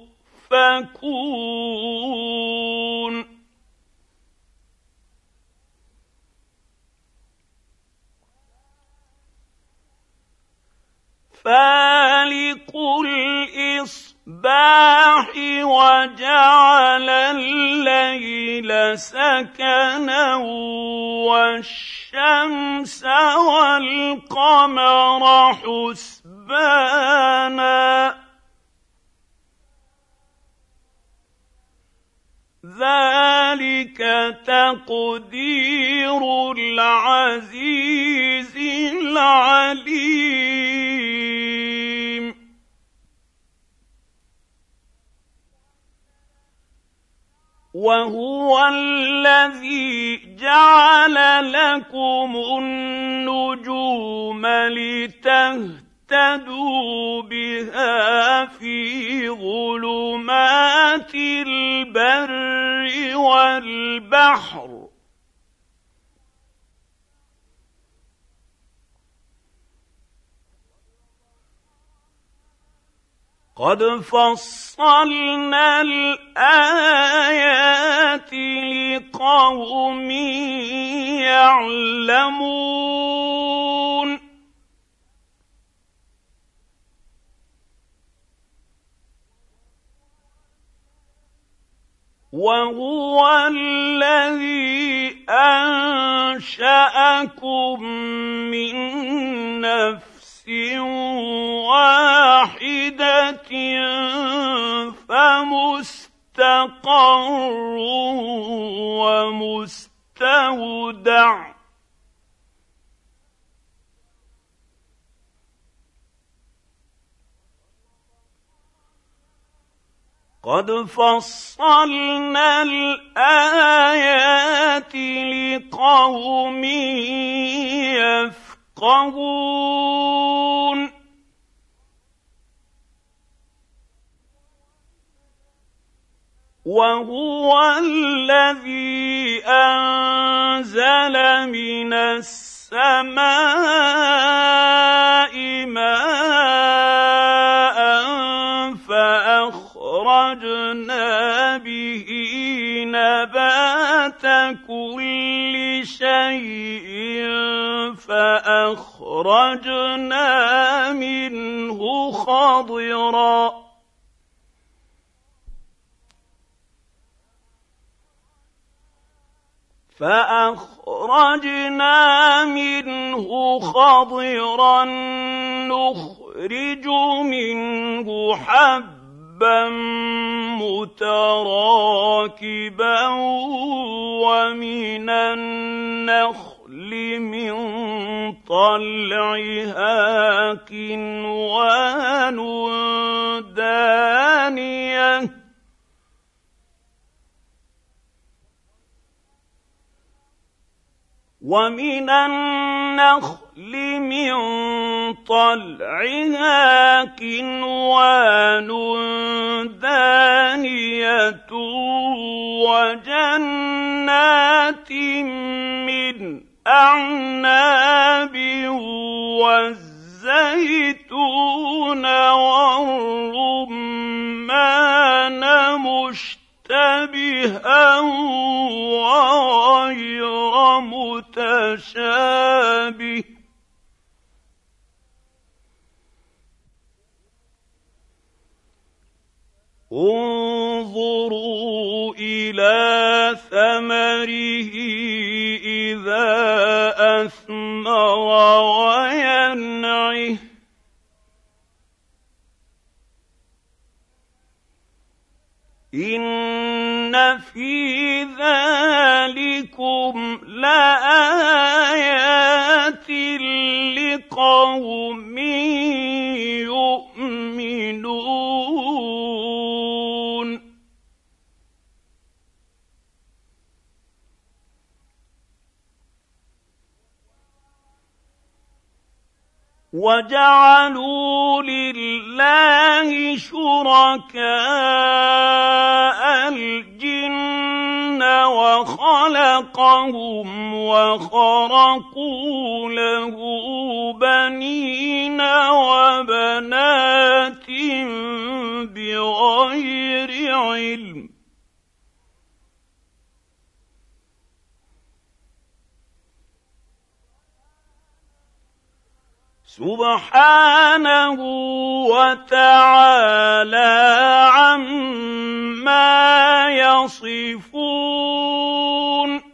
تؤفكون فالق الإصباح وجعل الليل سكنا والشمس والقمر حسبانا ذلك تقدير العزيز العليم وهو الذي جعل لكم النجوم لتهتدوا بها في ظلمات البر والبحر قد فصلنا الآيات لقوم يعلمون وهو الذي أنشأكم من نفس واحدة فمستقر ومستودع قد فصلنا الآيات لقوم يفقهون وهو الذي أنزل من السماء ماء فأخرجنا به نبات كل شيء فأخرجنا منه خضرا نخرج منه حبا متراكبا ومن النخل من طلعها كنوان دانية ومن النخل من طلعها كنوان دانية وجنات من أعناب والزيتون والرمان مشتبها وغير متشابه انظروا إلى ثمره إذا أثمر وينعه إن في ذلكم لآيات لقوم يؤمنون وجعلوا لله شركاء الجن وخلقهم وخرقوا له بنين وبنات بغير علم سبحانه وتعالى عما يصفون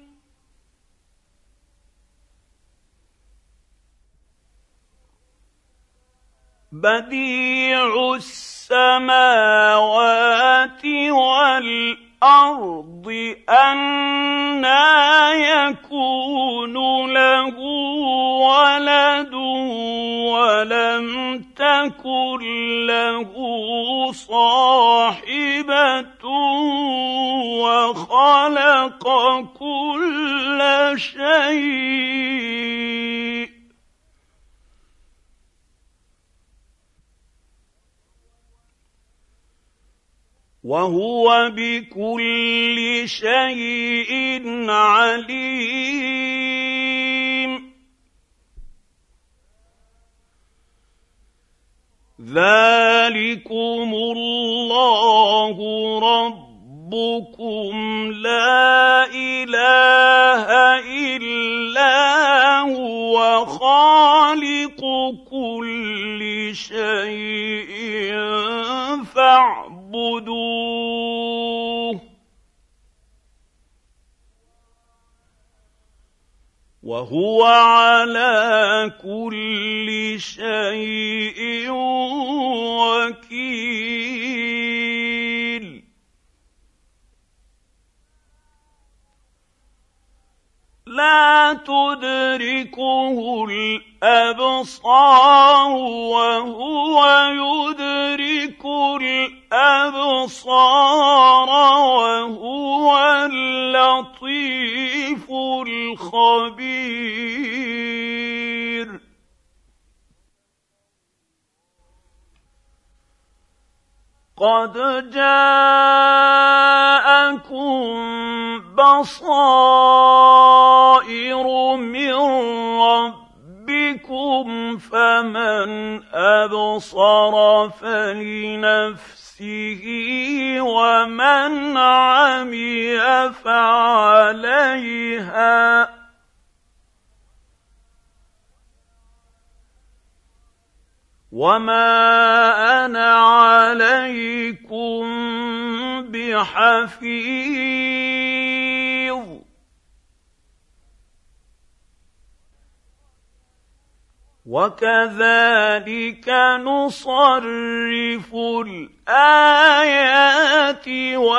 بديع السماوات والأرض أنى يكون له ولد ولم تكن له صاحبة وخلق كل شيء وهو بكل شيء عليم ذلك ذَٰلِكُمُ اللَّهُ رَبُّكُمْ لَا إِلَٰهَ إِلَّا هُوَ خَالِقُ كُلِّ شَيْءٍ فَاعْبُدُوهُ وَهُوَ عَلَىٰ كُلِّ شَيْءٍ وَكِيلٌ لَا تُدْرِكُهُ الْأَبْصَارُ وَهُوَ يُدْرِكُ الْأَبْصَارَ وَهُوَ اللَّطِيفُ الْخَبِيرُ قَدْ جَاءَكُم بَصَائِرُ مِن رَّبِّكُمْ فَمَنْ أَبْصَرَ فَلِنَفْسِهِ وَمَنْ عَمِيَ فَعَلَيْهَا وَمَا أَنَا عَلَيْكُم بِحَفِيظٍ وَكَذَٰلِكَ نُصَرِّفُ الْآيَاتِ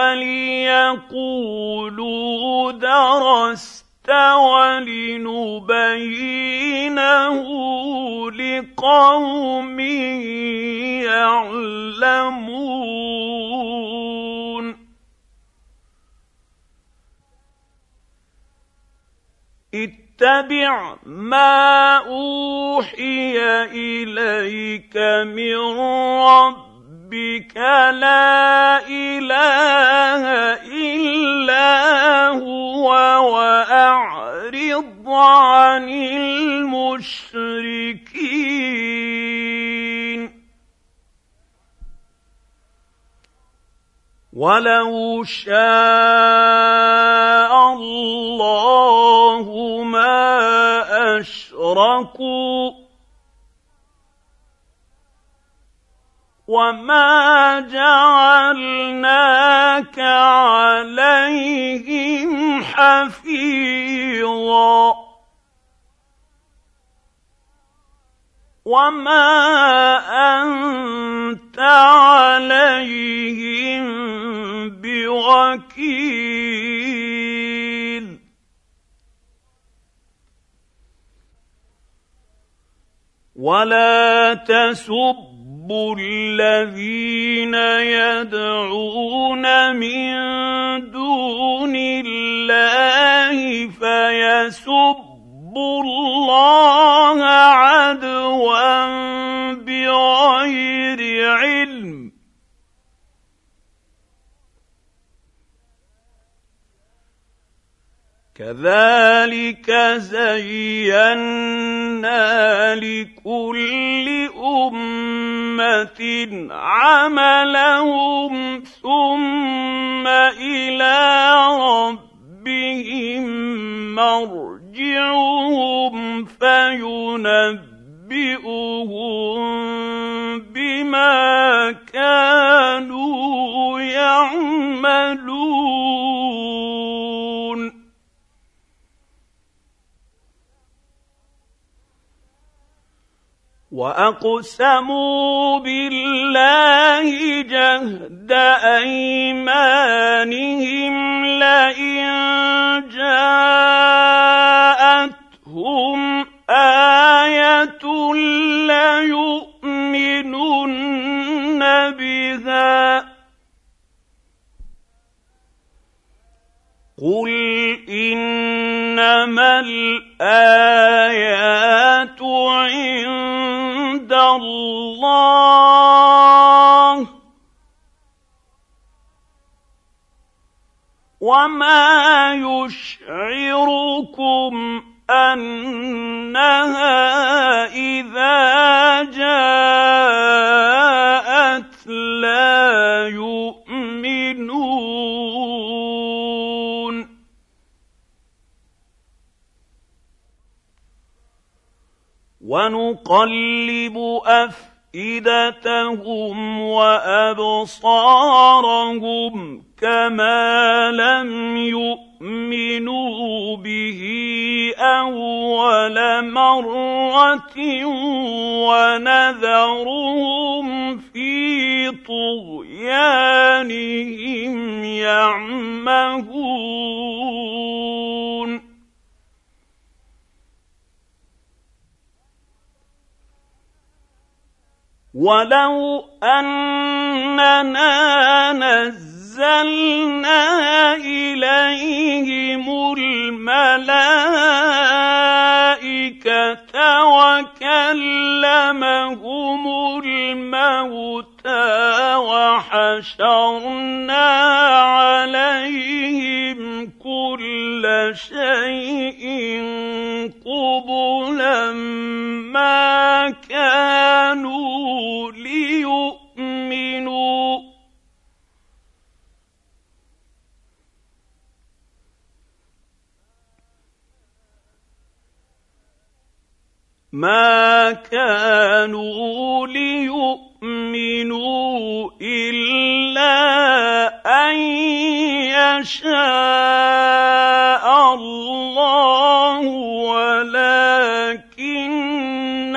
وَلِيَقُولُوا دَرَسْتَ وَلِنُبَيِّنَهُ لِقَوْمٍ يَعْلَمُونَ اتَّبِعْ مَا أُوحِيَ إِلَيْكَ مِن رَّبِّكَ لَا إِلَٰهَ إِلَّا هُوَ وَأَعْرِضْ عَنِ الْمُشْرِكِينَ وَلَوْ شَاءَ اللَّهُ مَا أَشْرَكُوا وَمَا جَعَلْنَاكَ عَلَيْهِمْ حَفِيظًا وَمَا أَنتَ عَلَيْهِم بِوَكِيلٍ وَلَا تَسُبُّوا الَّذِينَ يَدْعُونَ مِن دُونِ اللَّهِ فَيَسُبُّوا اللَّهَ عَدْوًا بِغَيْرِ عِلْمٍ كَذَٰلِكَ زَيَّنَّا لِكُلِّ أُمَّةٍ عَمَلَهُمْ ثُمَّ إِلَىٰ رَبِّهِم مَّرْجِعُهُمْ فَيُنَبِّئُهُم بِمَا كَانُوا يَعْمَلُونَ وَأَقْسَمُوا بِاللَّهِ جَهْدَ أَيْمَانِهِمْ لَئِن جَاءَتْهُمْ آيَةٌ لَّيُؤْمِنُنَّ بِهَا قُلْ إِنَّمَا الْآيَاتُ عِندَ اللَّهِ وَمَا يُشْعِرُكُمْ أَنَّهَا إِذَا جَاءَتْ يؤمنون ونقلب أفئدتهم وأبصارهم كما لم يؤمنوا به أول مرة ونذرهم في طغيانهم يعمهون ولو أننا نزلنا إليهم الملائكة وكلمهم الموتى وحشرنا عليهم كل شيء قبلا ما كانوا ليؤمنوا إلا أن يشاء الله ولكن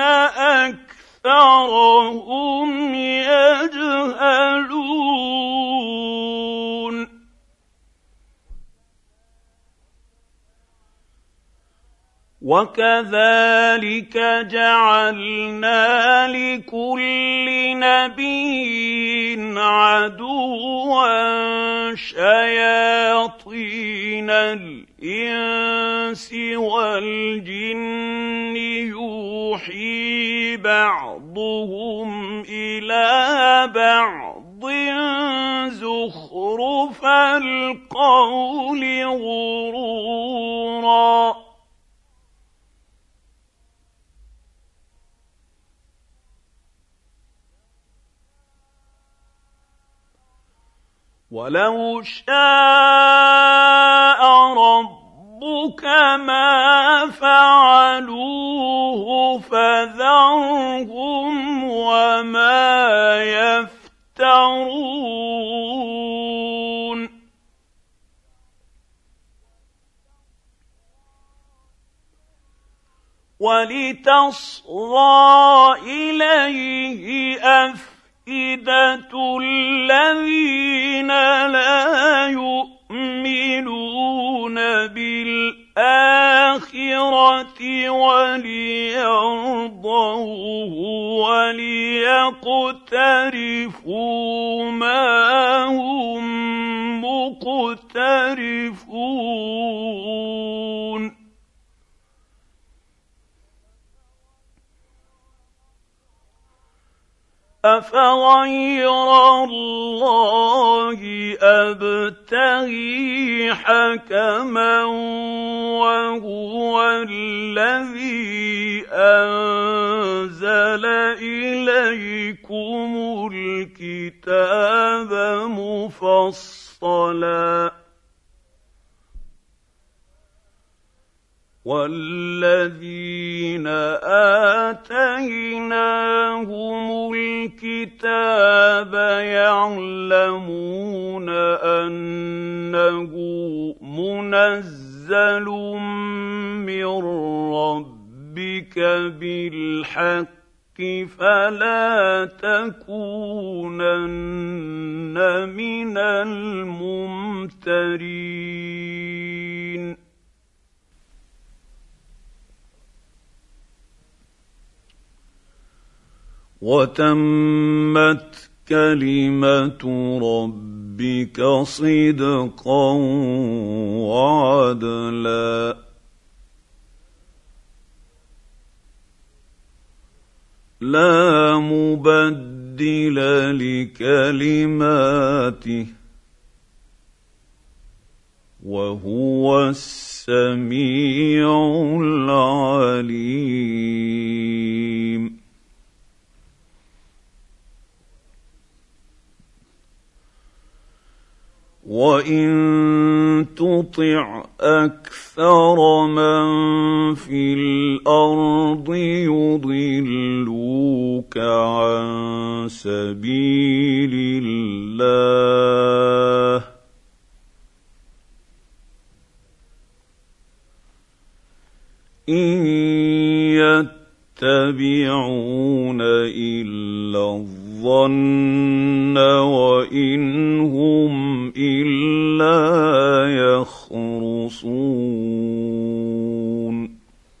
أكثرهم يجهلون وكذلك جعلنا لكل نبي عدوا شياطين الإنس والجن يوحي بعضهم إلى بعض زخرف القول غرورا ولو شاء ربك ما فعلوه فذرهم وما يفترون ولتصغى إليه أفئدة الذين لا يؤمنون بالآخرة وليرضوه وليقترفوا ما هم مقترفون أفغير الله أبتغي حكما وهو الذي أنزل إليكم الكتاب مفصلا والذين آتيناهم الكتاب يعلمون أنه منزل من ربك بالحق فلا تكونن من الممترين وتمت كلمة ربك صدقا وعدلا لا مبدل لكلماته وهو السميع العليم وان تطع اكثر من في الارض يضلوك عن سبيل الله ان يتبعون الا الظن وان هم الا يخرصون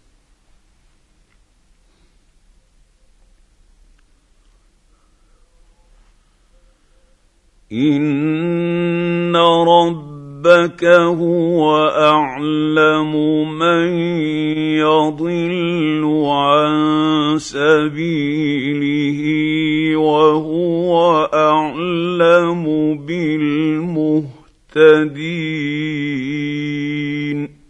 ان ربك هو اعلم من يضل عن سبيله وهو اعلم بالمهتدين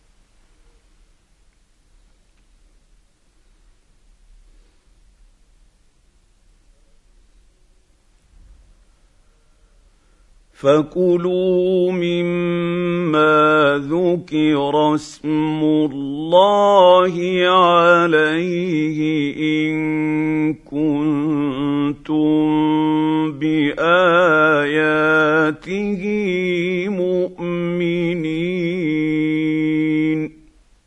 فكلوا مما ذكر اسم الله عليه إن كنتم بآياته مؤمنين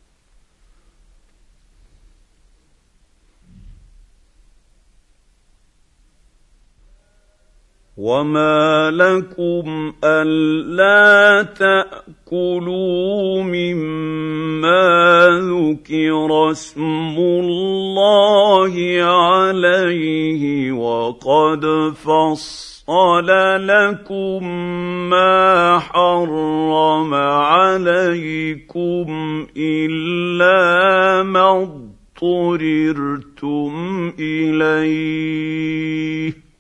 وما لكم ألا تأكلوا مما ذكر اسم الله عليه وقد فصل لكم ما حرم عليكم إلا ما اضطررتم إليه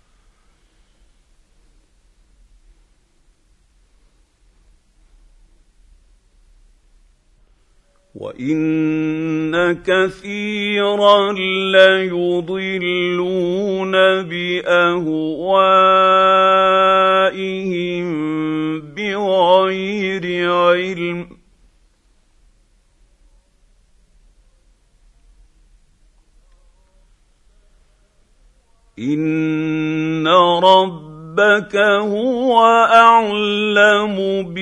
وَإِنَّ كَثِيرًا لَّيُضِلُّونَ بِأَهْوَائِهِم بِغَيْرِ عِلْمٍ إِنَّ رَبَّكَ هُوَ أَعْلَمُ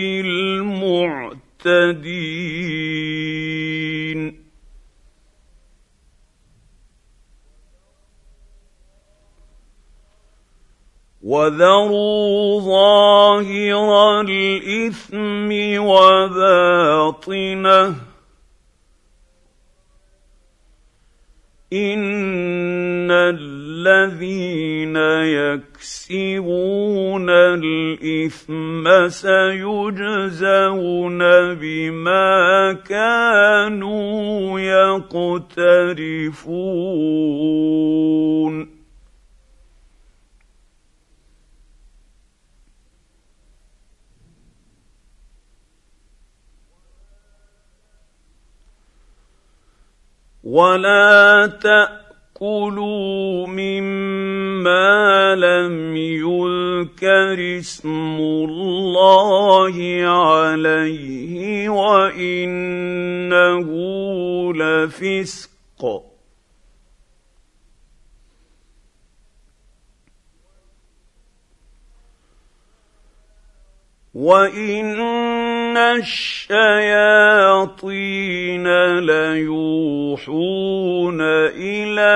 بِالْمُعْتَدِينَ وَذَرُوا ظَاهِرَ الْإِثْمِ وَبَاطِنَهُ إِنَّ الَّذِينَ يَكْسِبُونَ الْإِثْمَ سَيُجْزَوْنَ بِمَا كَانُوا يَقْتَرِفُونَ وَلَا تَأْكُلُوا مِمَّا لَمْ يُذْكَرِ اسْمُ اللَّهِ عَلَيْهِ وَإِنَّهُ لَفِسْقٌ وَإِنَّ الشَّيَاطِينَ لَيُوحُونَ إِلَىٰ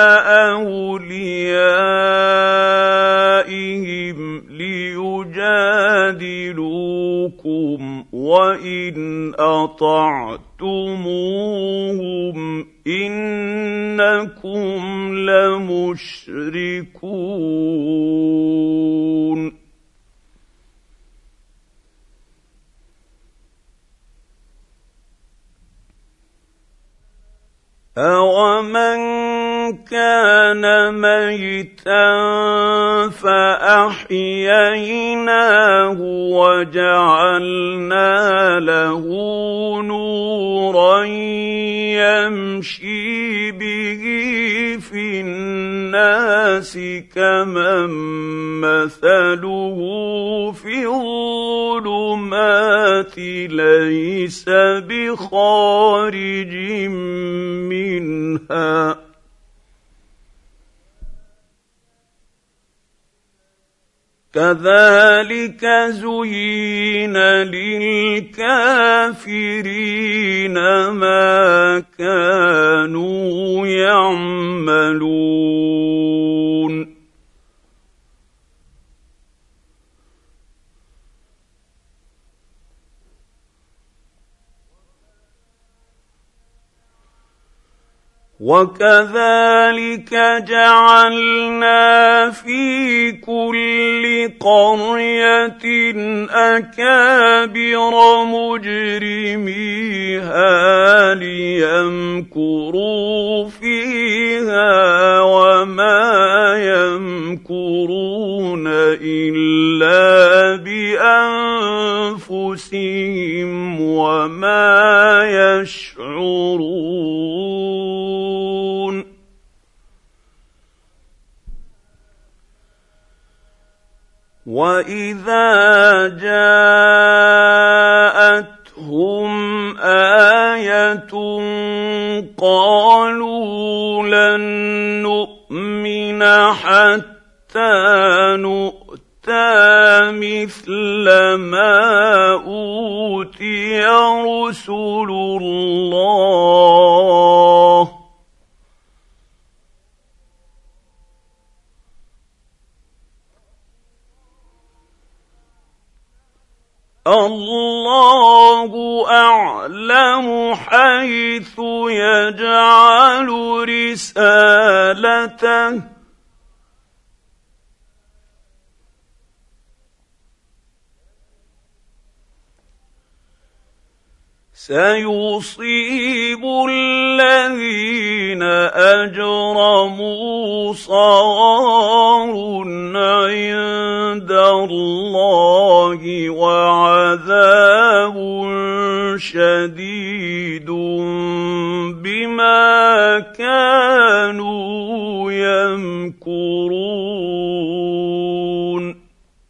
أَوْلِيَائِهِمْ لِيُجَادِلُوكُمْ وَإِنْ أَطَعْتُمُوهُمْ إِنَّكُمْ لَمُشْرِكُونَ أَوَمَنْ كَانَ مَيْتًا فَأَحْيَيْنَاهُ وَجَعَلْنَا لَهُ نُورًا يَمْشِي بِهِ فِي النَّاسِ الناس كمن مثله في الظلمات ليس بخارج منها كذلك زين للكافرين ما كانوا يعملون وكذلك جعلنا في كل قرية أكابر مجرميها ليمكروا فيها وما يمكرون إلا بأنفسهم وما يشعرون وإذا جاءتهم آية قالوا لن نؤمن حتى نؤتى مثل ما أوتي رسل الله الله أعلم حيث يجعل رسالته سيصيب الذين أجرموا صغار عند الله وعذاب شديد بما كانوا يمكرون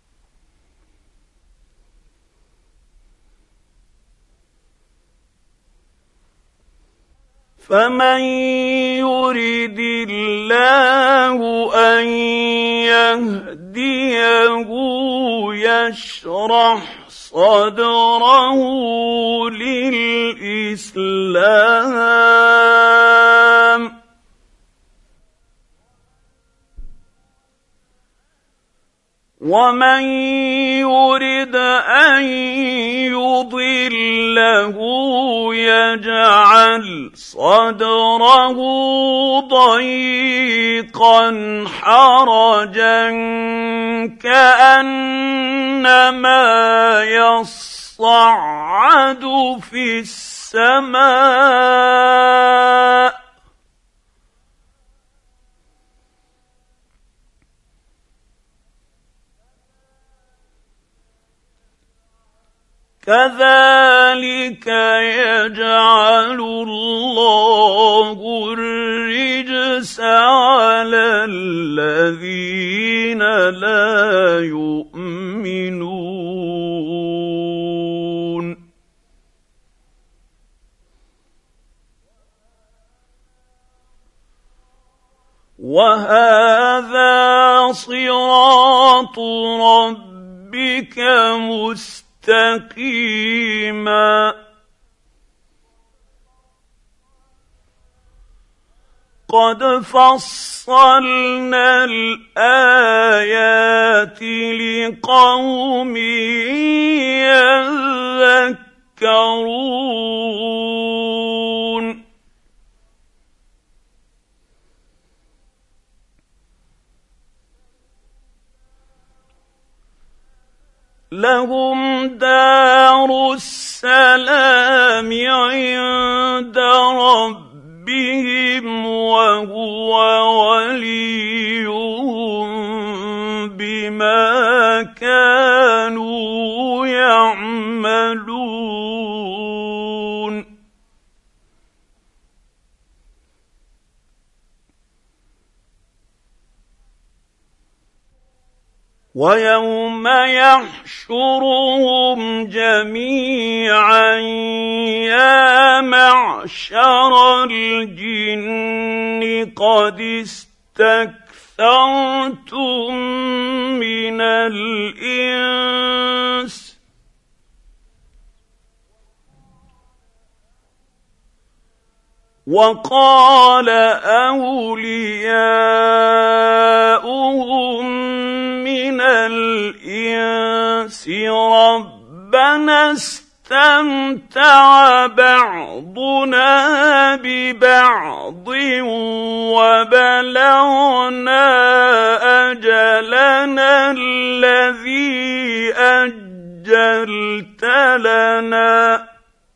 فمن يرد الله أن يهديه يشرح صدره للإسلام ومن يرد أن يضله يجعل صدره ضيقا حرجا كأنما يصعد في السماء كذلك يجعل الله الرجس على الذين لا يؤمنون وهذا صراط ربك مستقيما قد فصلنا الآيات لقوم يذكرون لهم دار السلام عند ربهم وهو وليهم بما كانوا يعملون ويوم يحشرهم جميعا يا معشر الجن قد استكثرتم من الإنس وقال أولياؤهم من الإنس ربنا استمتع بعضنا ببعض وبلغنا أجلنا الذي أجلت لنا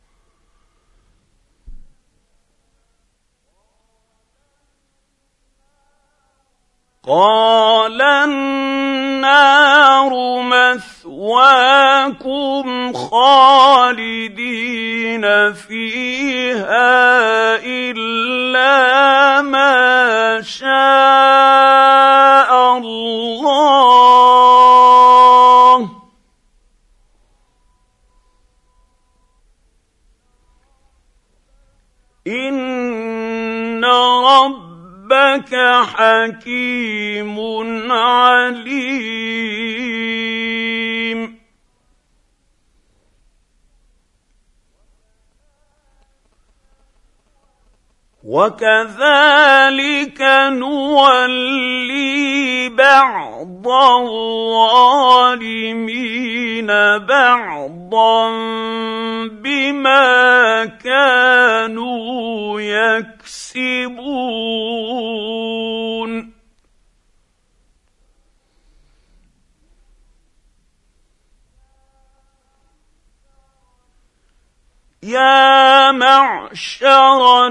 قال النار مثواكم خالدين فيها إلا ما شاء الله إن ربك حكيم عليم وكذلك نولي بعض الظالمين بعضا بما كانوا يكسبون يا معشر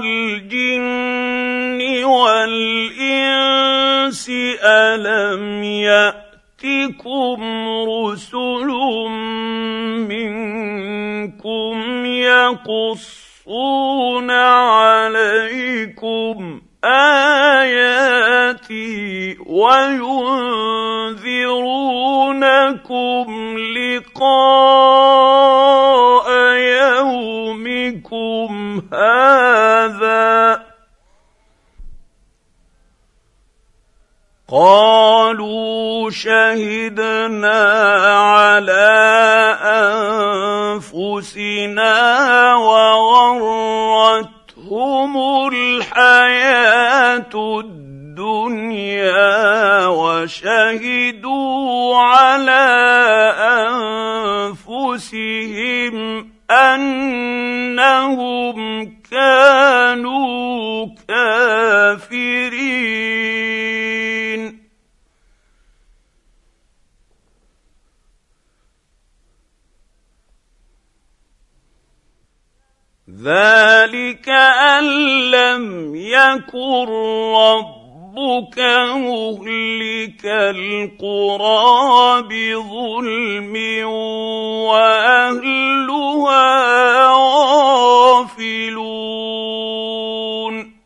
الجن والإنس ألم يأتكم رسل منكم يقصون عليكم آياتي وينذرونكم لقاء يومكم هذا قالوا شهدنا على أنفسنا وغرتهم الحياة الدنيا وشهدوا على أنفسهم أنهم كانوا كافرين ذلك أن لم يكن ربك مهلك القرى بظلم وأهلها غافلون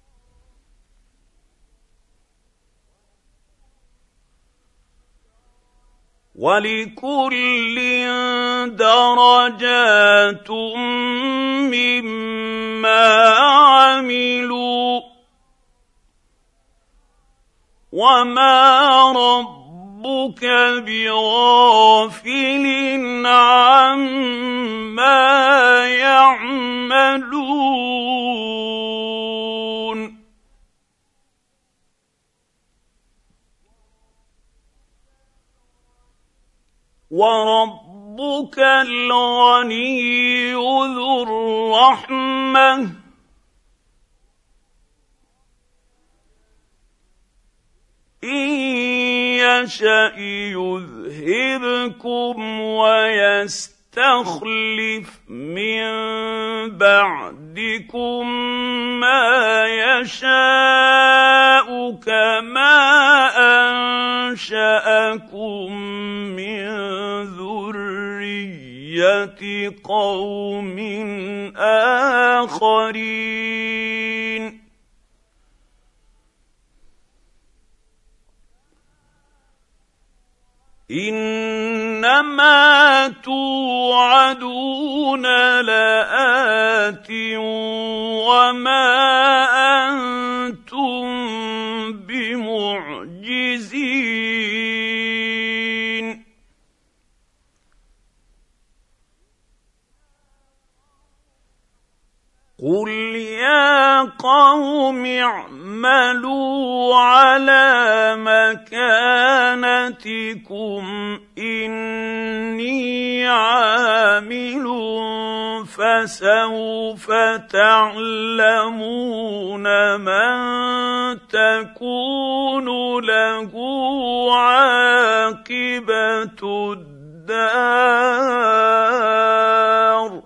ولكل درجات مما عملوا وما ربك بغافل عما يعملون وربك الغني ذو الرحمة إن يشأ يذهبكم ويستخلف من بعدكم ما يشاء كما أنشأكم من ذرية قوم آخرين إنما توعدون لآت وما أنتم بمعجزين قل يا قوم اعملوا على مكانتكم إني عامل فسوف تعلمون من تكون له عاقبة الدار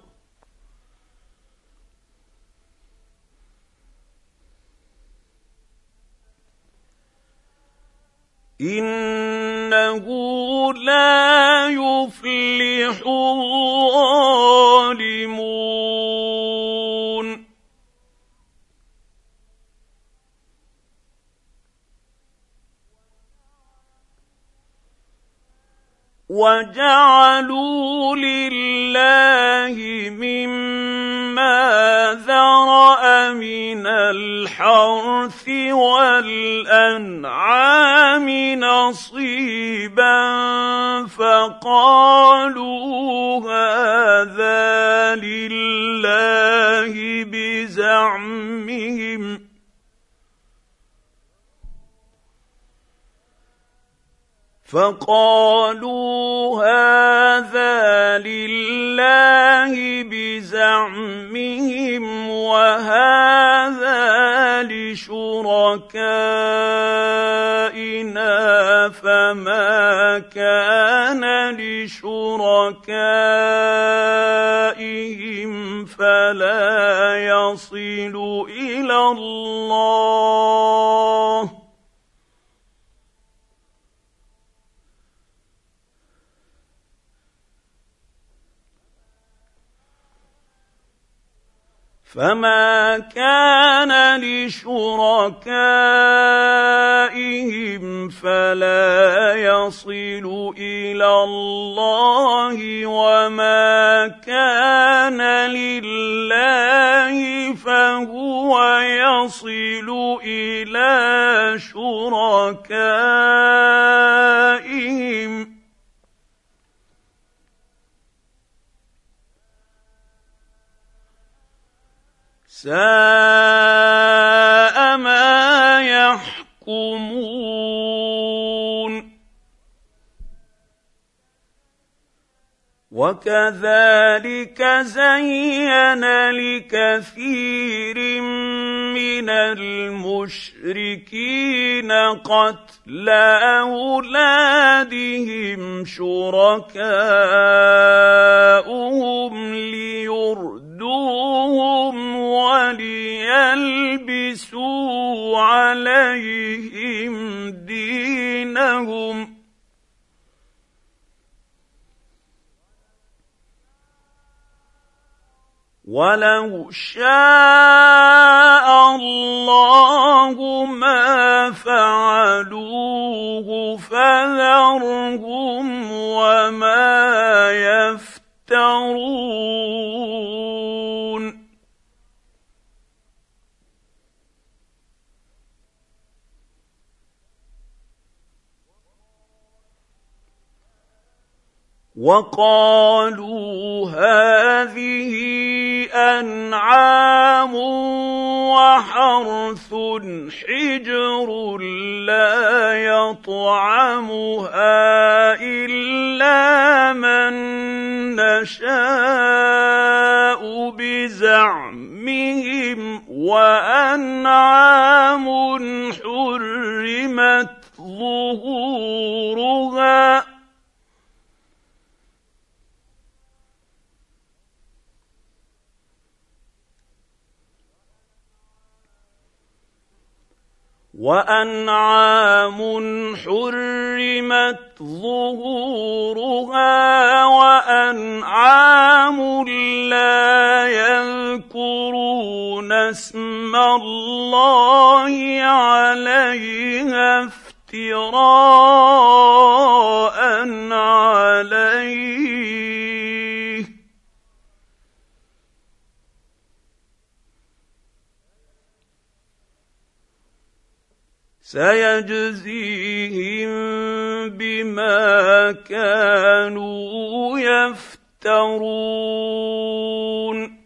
إنه لا يفلح الظالمون وجعلوا لله مما ذرأ من الحرث والأنعام نصيبا فقالوا هذا لله بزعمهم وهذا لشركائنا فما كان لشركائهم فلا يصل إلى الله فما كان لشركائهم فلا يصل إلى الله وما كان لله فهو يصل إلى شركائهم ساء ما يحكمون وكذلك زين لكثير من المشركين قتل أولادهم شركاؤهم ليردوهم وليلبسوا عليهم دينهم ولو شاء الله ما فعلوه فذرهم وما يفترون وقالوا هذه أنعام وحرث حجر لا يطعمها إلا من نشاء بزعمهم وأنعام حرمت ظهورها وأنعام حرمت ظهورها وأنعام لا يذكرون اسم الله عليها افتراء سيجزيهم بما كانوا يفترون.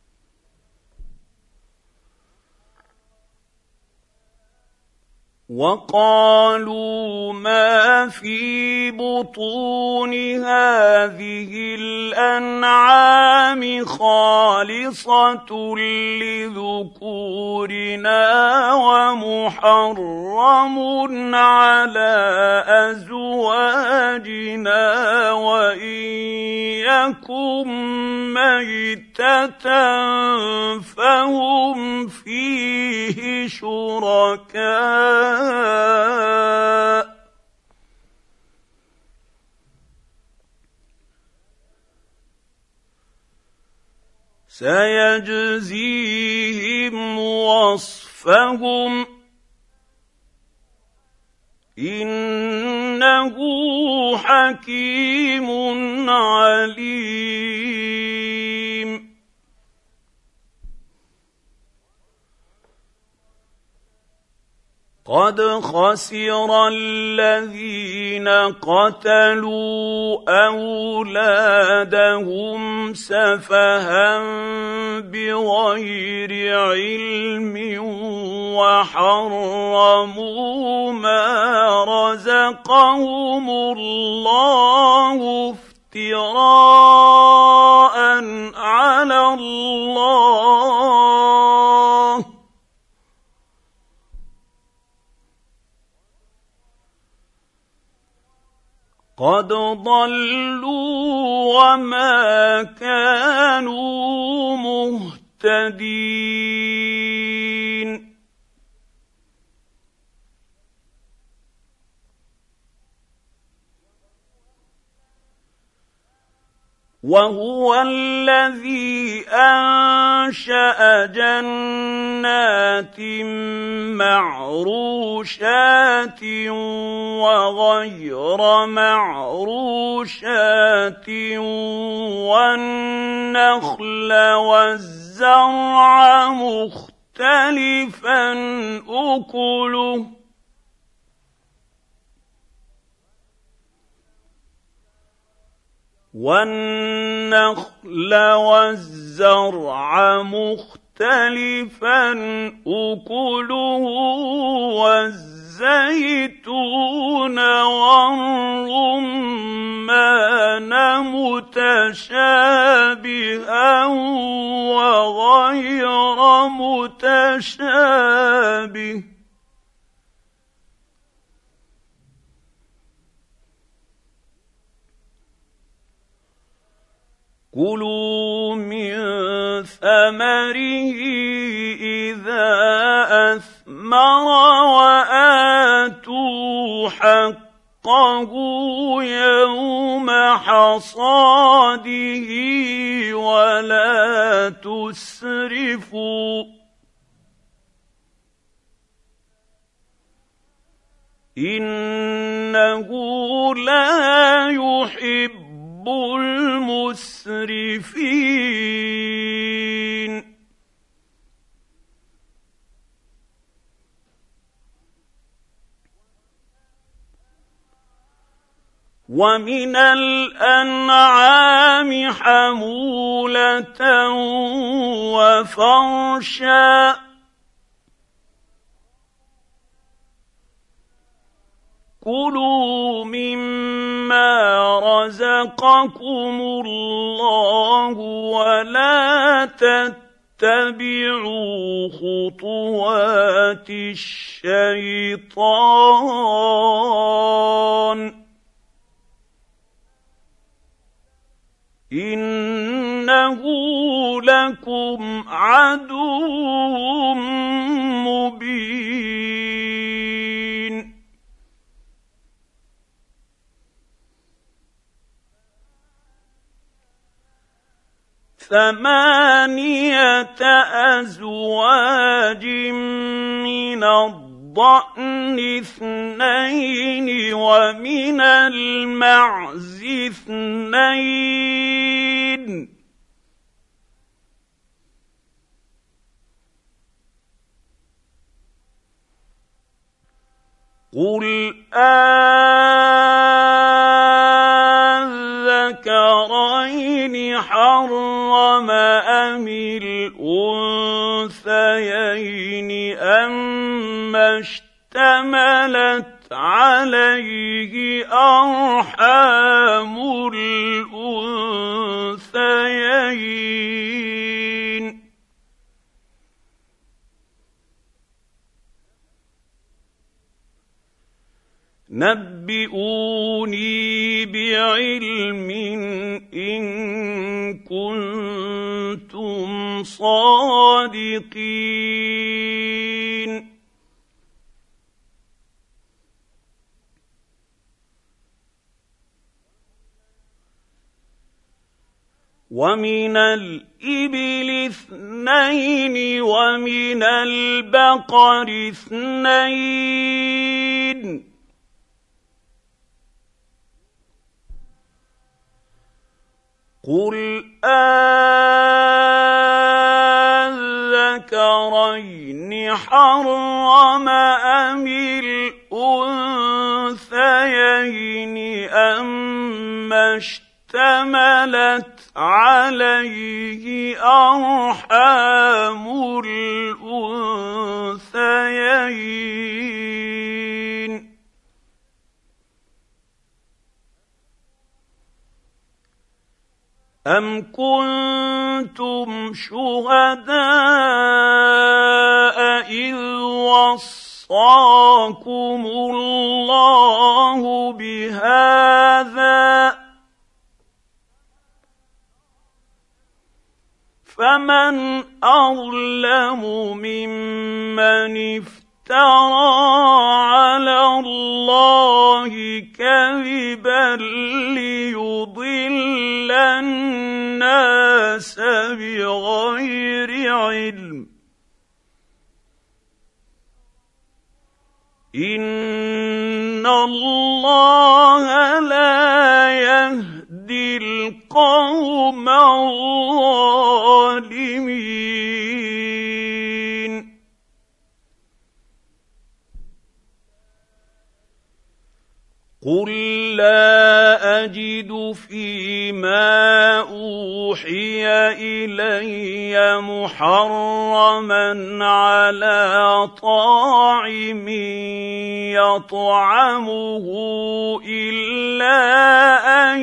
وقالوا ما في بطون هذه الأنعام خالصة لذكورنا ومحرم على أزواجنا وإن يكن ميتة فهم فيه شركاء. سيجزيهم وصفهم إنه حكيم عليم. قد خسر الذين قتلوا أولادهم سفها بغير علم وحرموا ما رزقهم الله افتراء على الله قد ضلوا وما كانوا مهتدين. وهو الذي أنشأ جنات معروشات وغير معروشات والنخل والزرع مختلفا أكله والنخل والزرع مختلفا أكله والزيتون والرمان متشابها وغير متشابه كلوا من ثمره إذا أثمر وآتوا حقه يوم حصاده ولا تسرفوا إنه لا يحب المسرفين. ومن الأنعام حمولة وفرشا كلوا مما رزقكم الله ولا تتبعوا خطوات الشيطان إنه لكم عدو مبين. ثمانية أزواج من الضأن اثنين ومن المعز اثنين قُلْ أَذَكَرَيْنِ حَرَّمَ أَمِ الْأُنثَيَيْنِ أَمَّا اشْتَمَلَتْ عَلَيْهِ أَرْحَامُ الْأُنثَيَيْنِ نَبِّئُونِي بِعِلْمٍ إِن كُنتُمْ صَادِقِينَ وَمِنَ الْإِبِلِ 2 وَمِنَ الْبَقَرِ 2 قُلْ أَذَكَرَيْنِ حَرَّمَ أَمِ الْأُنثَيَيْنِ أَمَّا اشْتَمَلَتْ عَلَيْهِ أَرْحَامُ الْأُنثَيَيْنِ أَمْ كُنتُمْ شُهَدَاءَ إِذْ وَصَّاكُمُ اللَّهُ بِهَٰذَا ۖ فَمَنْ أَظْلَمُ مِمَّنِ افْتَرَىٰ عَلَى اللَّهِ كَذِبًا لِّيُضِلَّ النَّاسَ بِغَيْرِ عِلْمٍ ۗ إِنَّ اللَّهَ لَا يَهْدِي الْقَوْمَ الظَّالِمِينَ قُل لَّا أَجِدُ فِيمَا أُوحِيَ إِلَيَّ مُحَرَّمًا عَلَىٰ طَاعِمٍ يَطْعَمُهُ إِلَّا أَن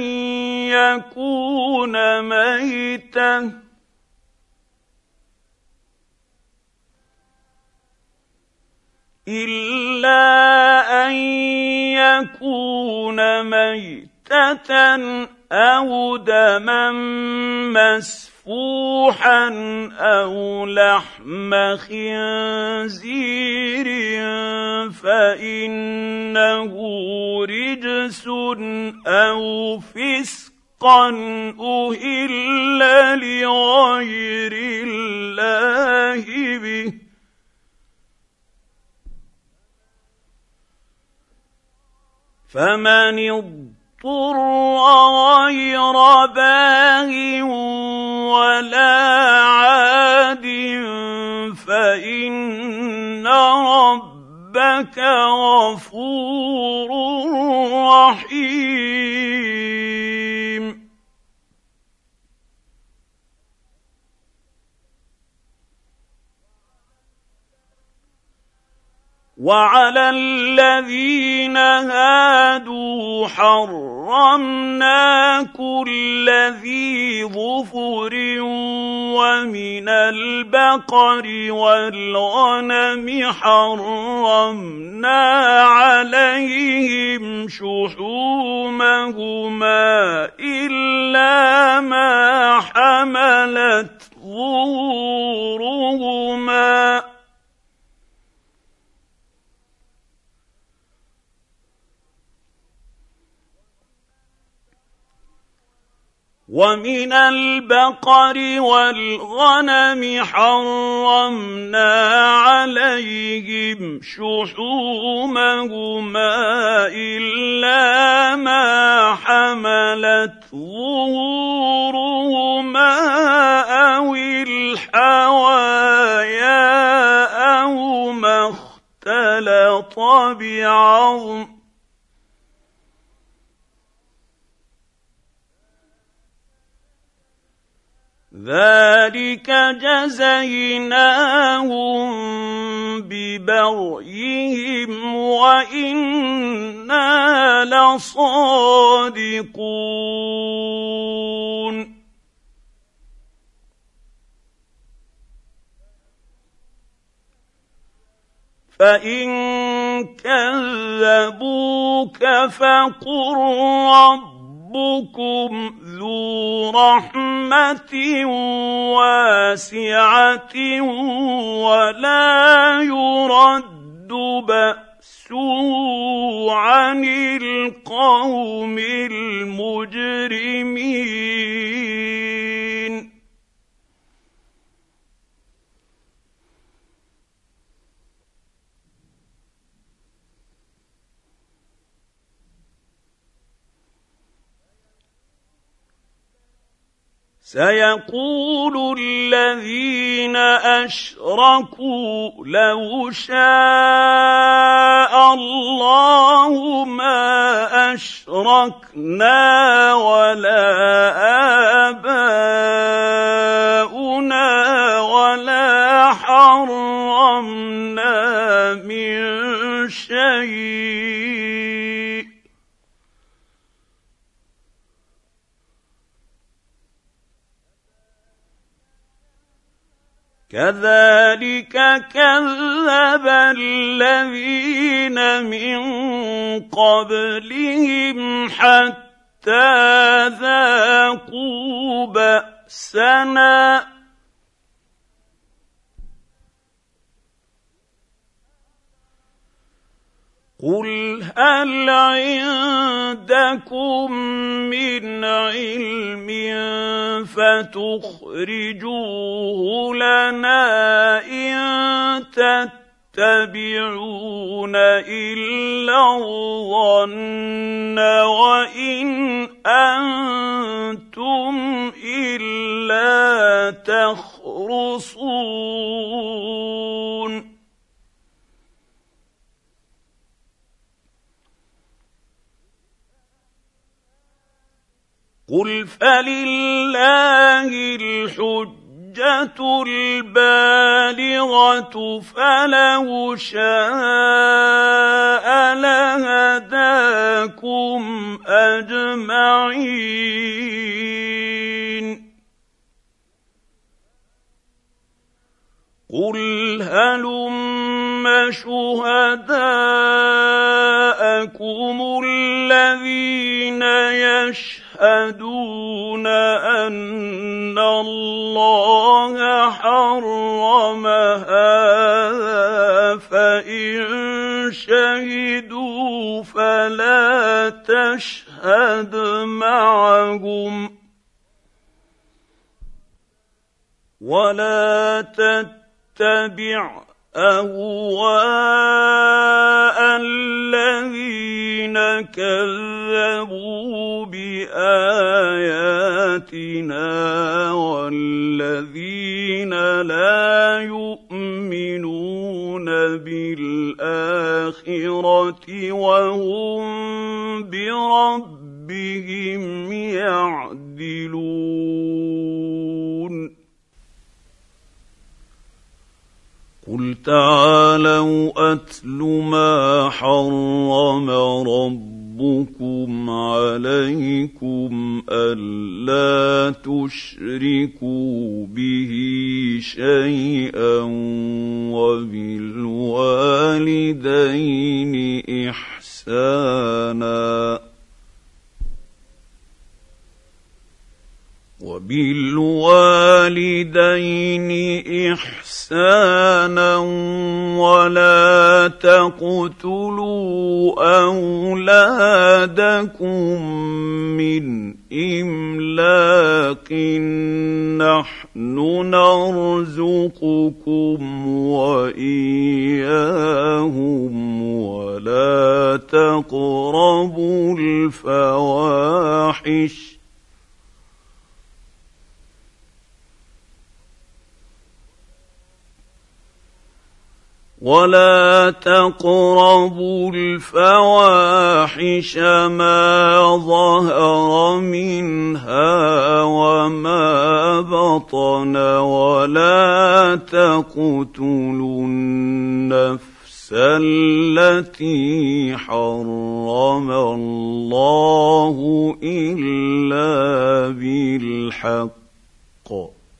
يَكُونَ مَيْتَةً أَوْ دَمًا مَّسْفُوحًا أَوْ لَحْمَ خِنزِيرٍ فَإِنَّهُ رِجْسٌ أَوْ فِسْقًا أُهِلَّ لِغَيْرِ اللَّهِ بِهِ ۚ فَمَنِ اضْطُرَّ غَيْرَ بَاغٍ وَلَا عَادٍ فَإِنَّ رَبَّكَ غَفُورٌ رَّحِيمٌ وَعَلَى الَّذِينَ هَادُوا حَرَّمْنَا كُلَّ ذِي ظُفُرٍ وَمِنَ الْبَقَرِ وَالْغَنَمِ حَرَّمْنَا عَلَيْهِمْ شُحُومَهُمَا إِلَّا مَا حَمَلَتْ ظُهُورُهُمَا وَمِنَ الْبَقَرِ وَالْغَنَمِ حَرَّمْنَا عَلَيْهِمْ شُحُومَهُمَا إِلَّا مَا حَمَلَتْ ظُهُورُهُمَا أَوِ الْحَوَايَا أَوْ مَا اخْتَلَطَ بعظم ذلك جزيناهم ببغيهم وإنا لصادقون فإن كذبوك فقل ربكم ذو رحمة واسعة ولا يرد بأسه عن القوم المجرمين سيقول الذين أشركوا لو شاء الله ما أشركنا ولا آباؤنا ولا حرمنا من شيء كذلك كذب الذين من قبلهم حتى ذاقوا بأسنا قل هل عندكم من علم فتخرجوه لنا إن تتبعون إلا الظن وإن أنتم إلا تخرصون قل فلله الحجة البالغة فلو شاء لهداكم أجمعين قل هلم شهداءكم الذين يشهدون أن الله حرم هذا فإن شهدوا فلا تشهد معهم ولا تتبع أهواء الذين كذبوا بآياتنا والذين لا يؤمنون بالآخرة وهم بربهم يعدلون قل تعالوا أتل ما حرم ربكم عليكم ألا تشركوا به شيئا وبالوالدين إحسانا إحسانا ولا تقتلوا أولادكم من إملاق نحن نرزقكم وإياهم ولا تقربوا الفواحش ولا تقربوا الفواحش ما ظهر منها وما بطن ولا تقتلوا النفس التي حرم الله إلا بالحق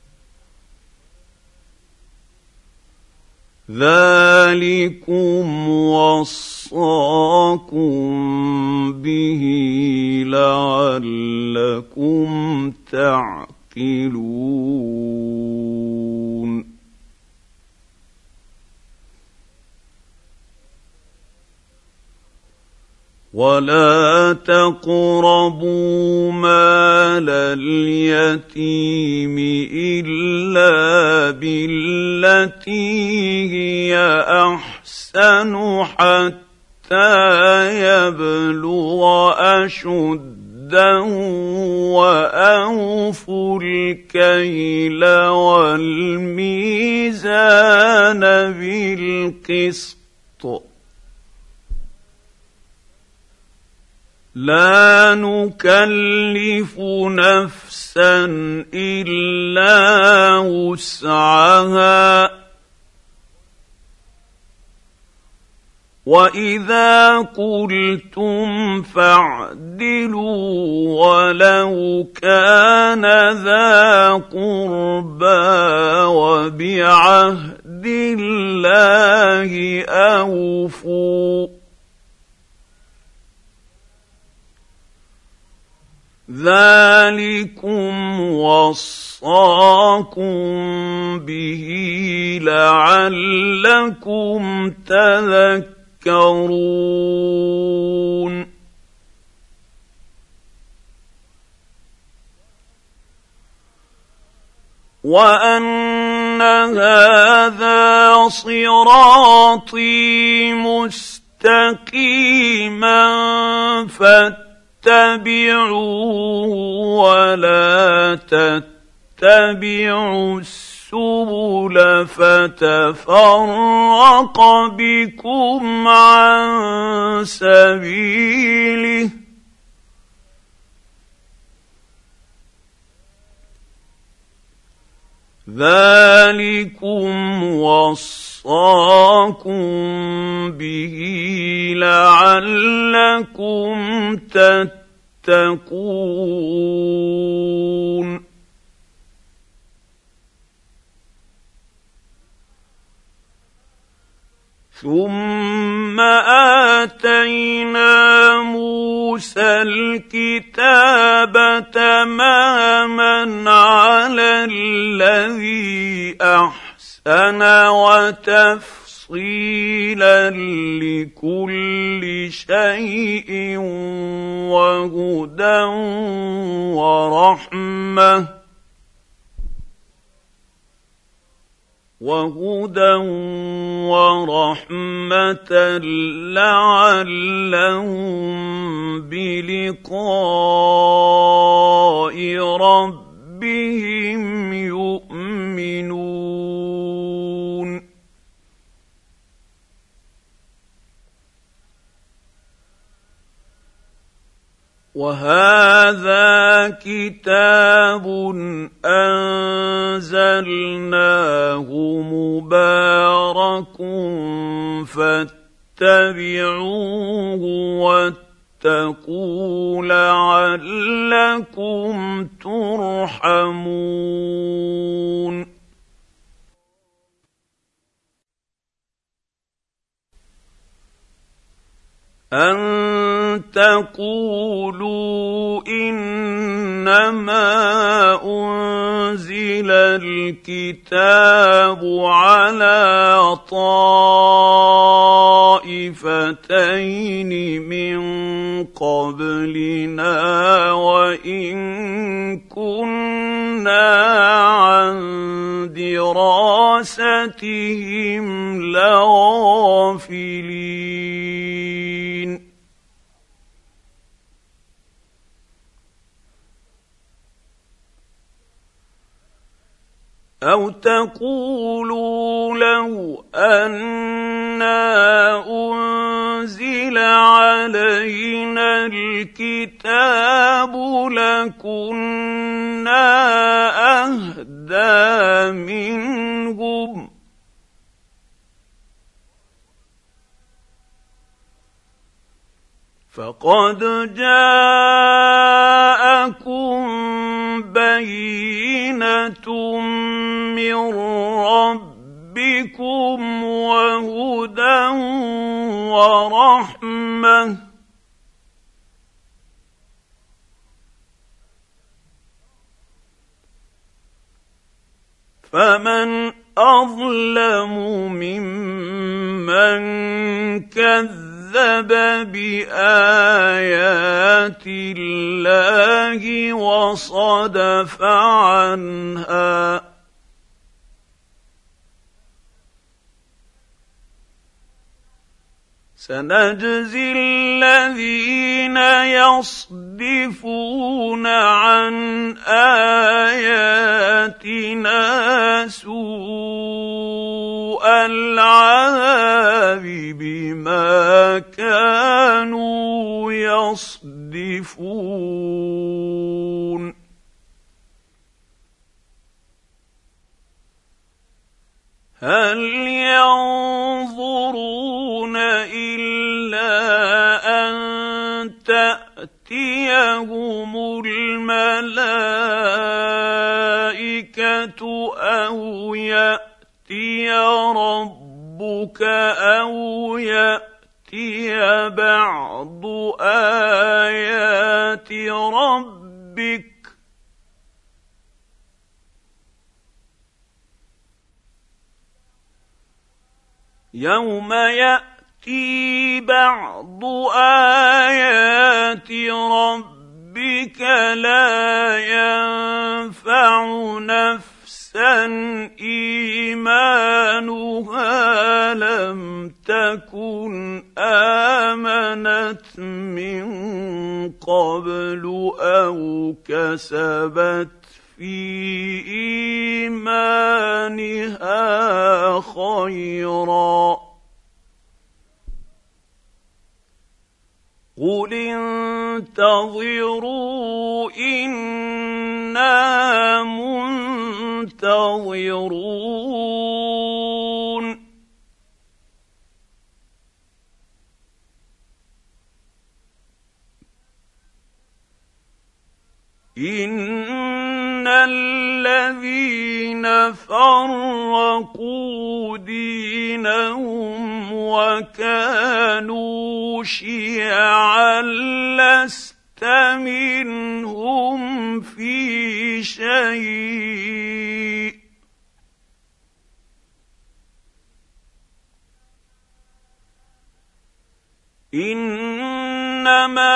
ذلكم وصاكم به لعلكم تعقلون ولا تقربوا مال اليتيم إلا بالتي هي أحسن حتى يبلغ أشده وأوفوا الكيل والميزان بالقسط لا نكلف نفسا إلا وسعها وإذا قلتم فاعدلوا ولو كان ذا قربى وبعهد الله أوفوا ذلكم وصاكم به لعلكم تذكرون وأن هذا صراطي مستقيما فاتبعوه ولا تتبعوا السبل فتفرق بكم عن سبيله ذلكم وصاكم به لعلكم تتقون ثم آتينا موسى الكتاب تماما على الذي أحسن وتفصيلا لكل شيء وهدى ورحمة لعلهم بلقاء ربهم يؤمنون وهذا كتاب أنزلناه مبارك فاتبعوه واتقوا لعلكم ترحمون أن تقولوا إنما أنزل الكتاب على طائفتين من قبلنا وإن كنا عن دراستهم لغافلين أو تقولوا لو أنا أنزل علينا الكتاب لكنا أهدى منهم فقد جاءكم بينة من ربكم وهدى ورحمة فمن أظلم ممن كذب بآيات الله وصدف عنها سنجزي الذين يصدفون عن آياتنا سوء العذاب بما كانوا يصدفون هل ينظرون إلا أن تأتيهم الملائكة أو يأتي ربك أو يأتي بعض آيات ربك يوم يأتي بعض آيات ربك لا ينفع نفسا إيمانها لم تكن آمنت من قبل أو كسبت في إيمانها خيرا قل انتظروا إنا منتظرون إن الذين فرقوا دينهم وكانوا شيعا لست منهم في شيء إنما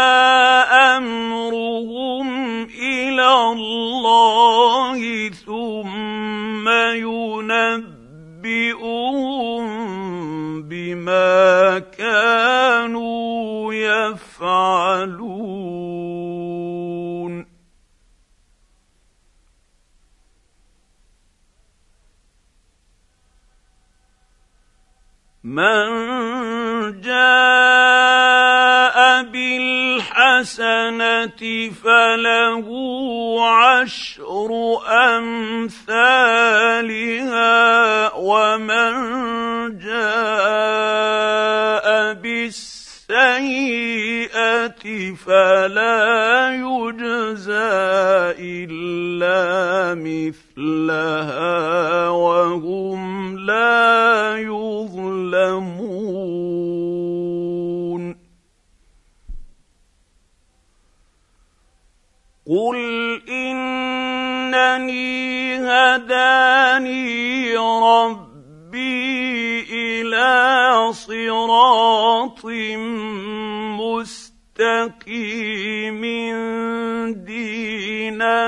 أمرهم إلى الله ثم ينبئهم بما كانوا يفعلون من جاء بالحسنة فله عشر أمثالها ومن جاء بالسيئة فلا يجزى إلا مثلها وهم لا يظلمون قل إنني هداني ربي إلى صراط مستقيم دينا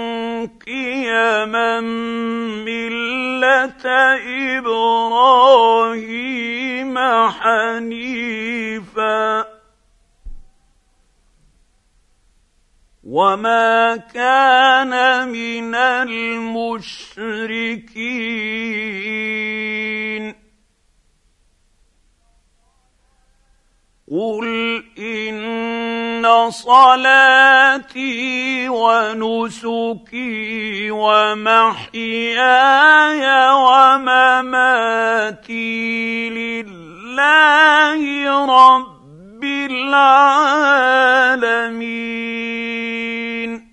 قيما ملة إبراهيم حنيفا وما كان من المشركين قل إن صلاتي ونسكي ومحياي ومماتي لله رب العالمين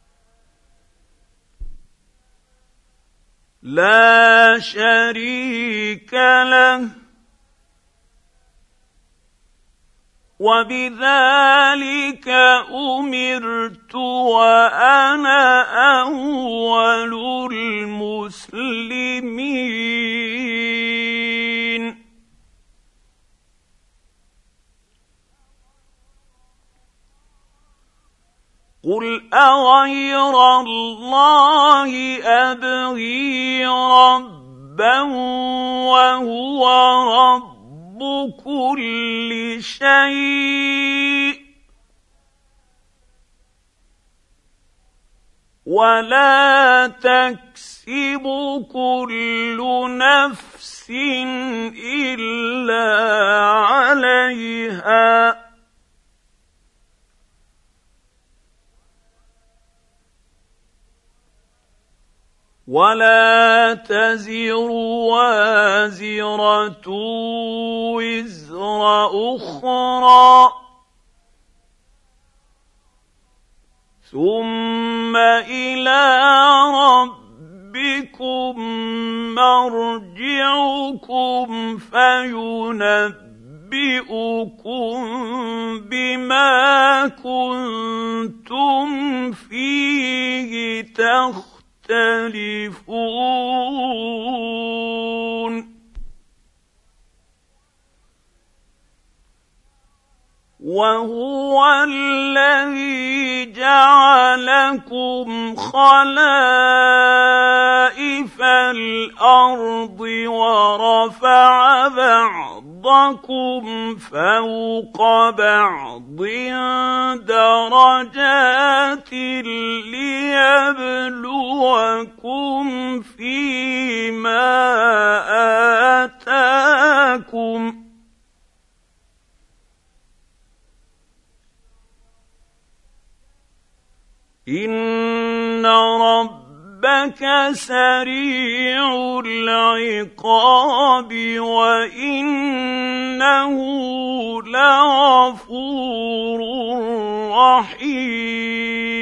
لا شريك له وبذلك أمرت وأنا أول المسلمين قل أغير الله أبغي ربا وهو رب كل شيء ولا تكسب كل نفس إلا عليها ولا تزر وازرة وزر أخرى ثم إلى ربكم مرجعكم فينبئكم بما كنتم فيه تختلفون وهو الذي جعلكم خلائف الأرض ورفع بعضكم فوق بعض درجات ليبلوكم فيما آتاكم إن ربك سريع العقاب وإنه لغفور رحيم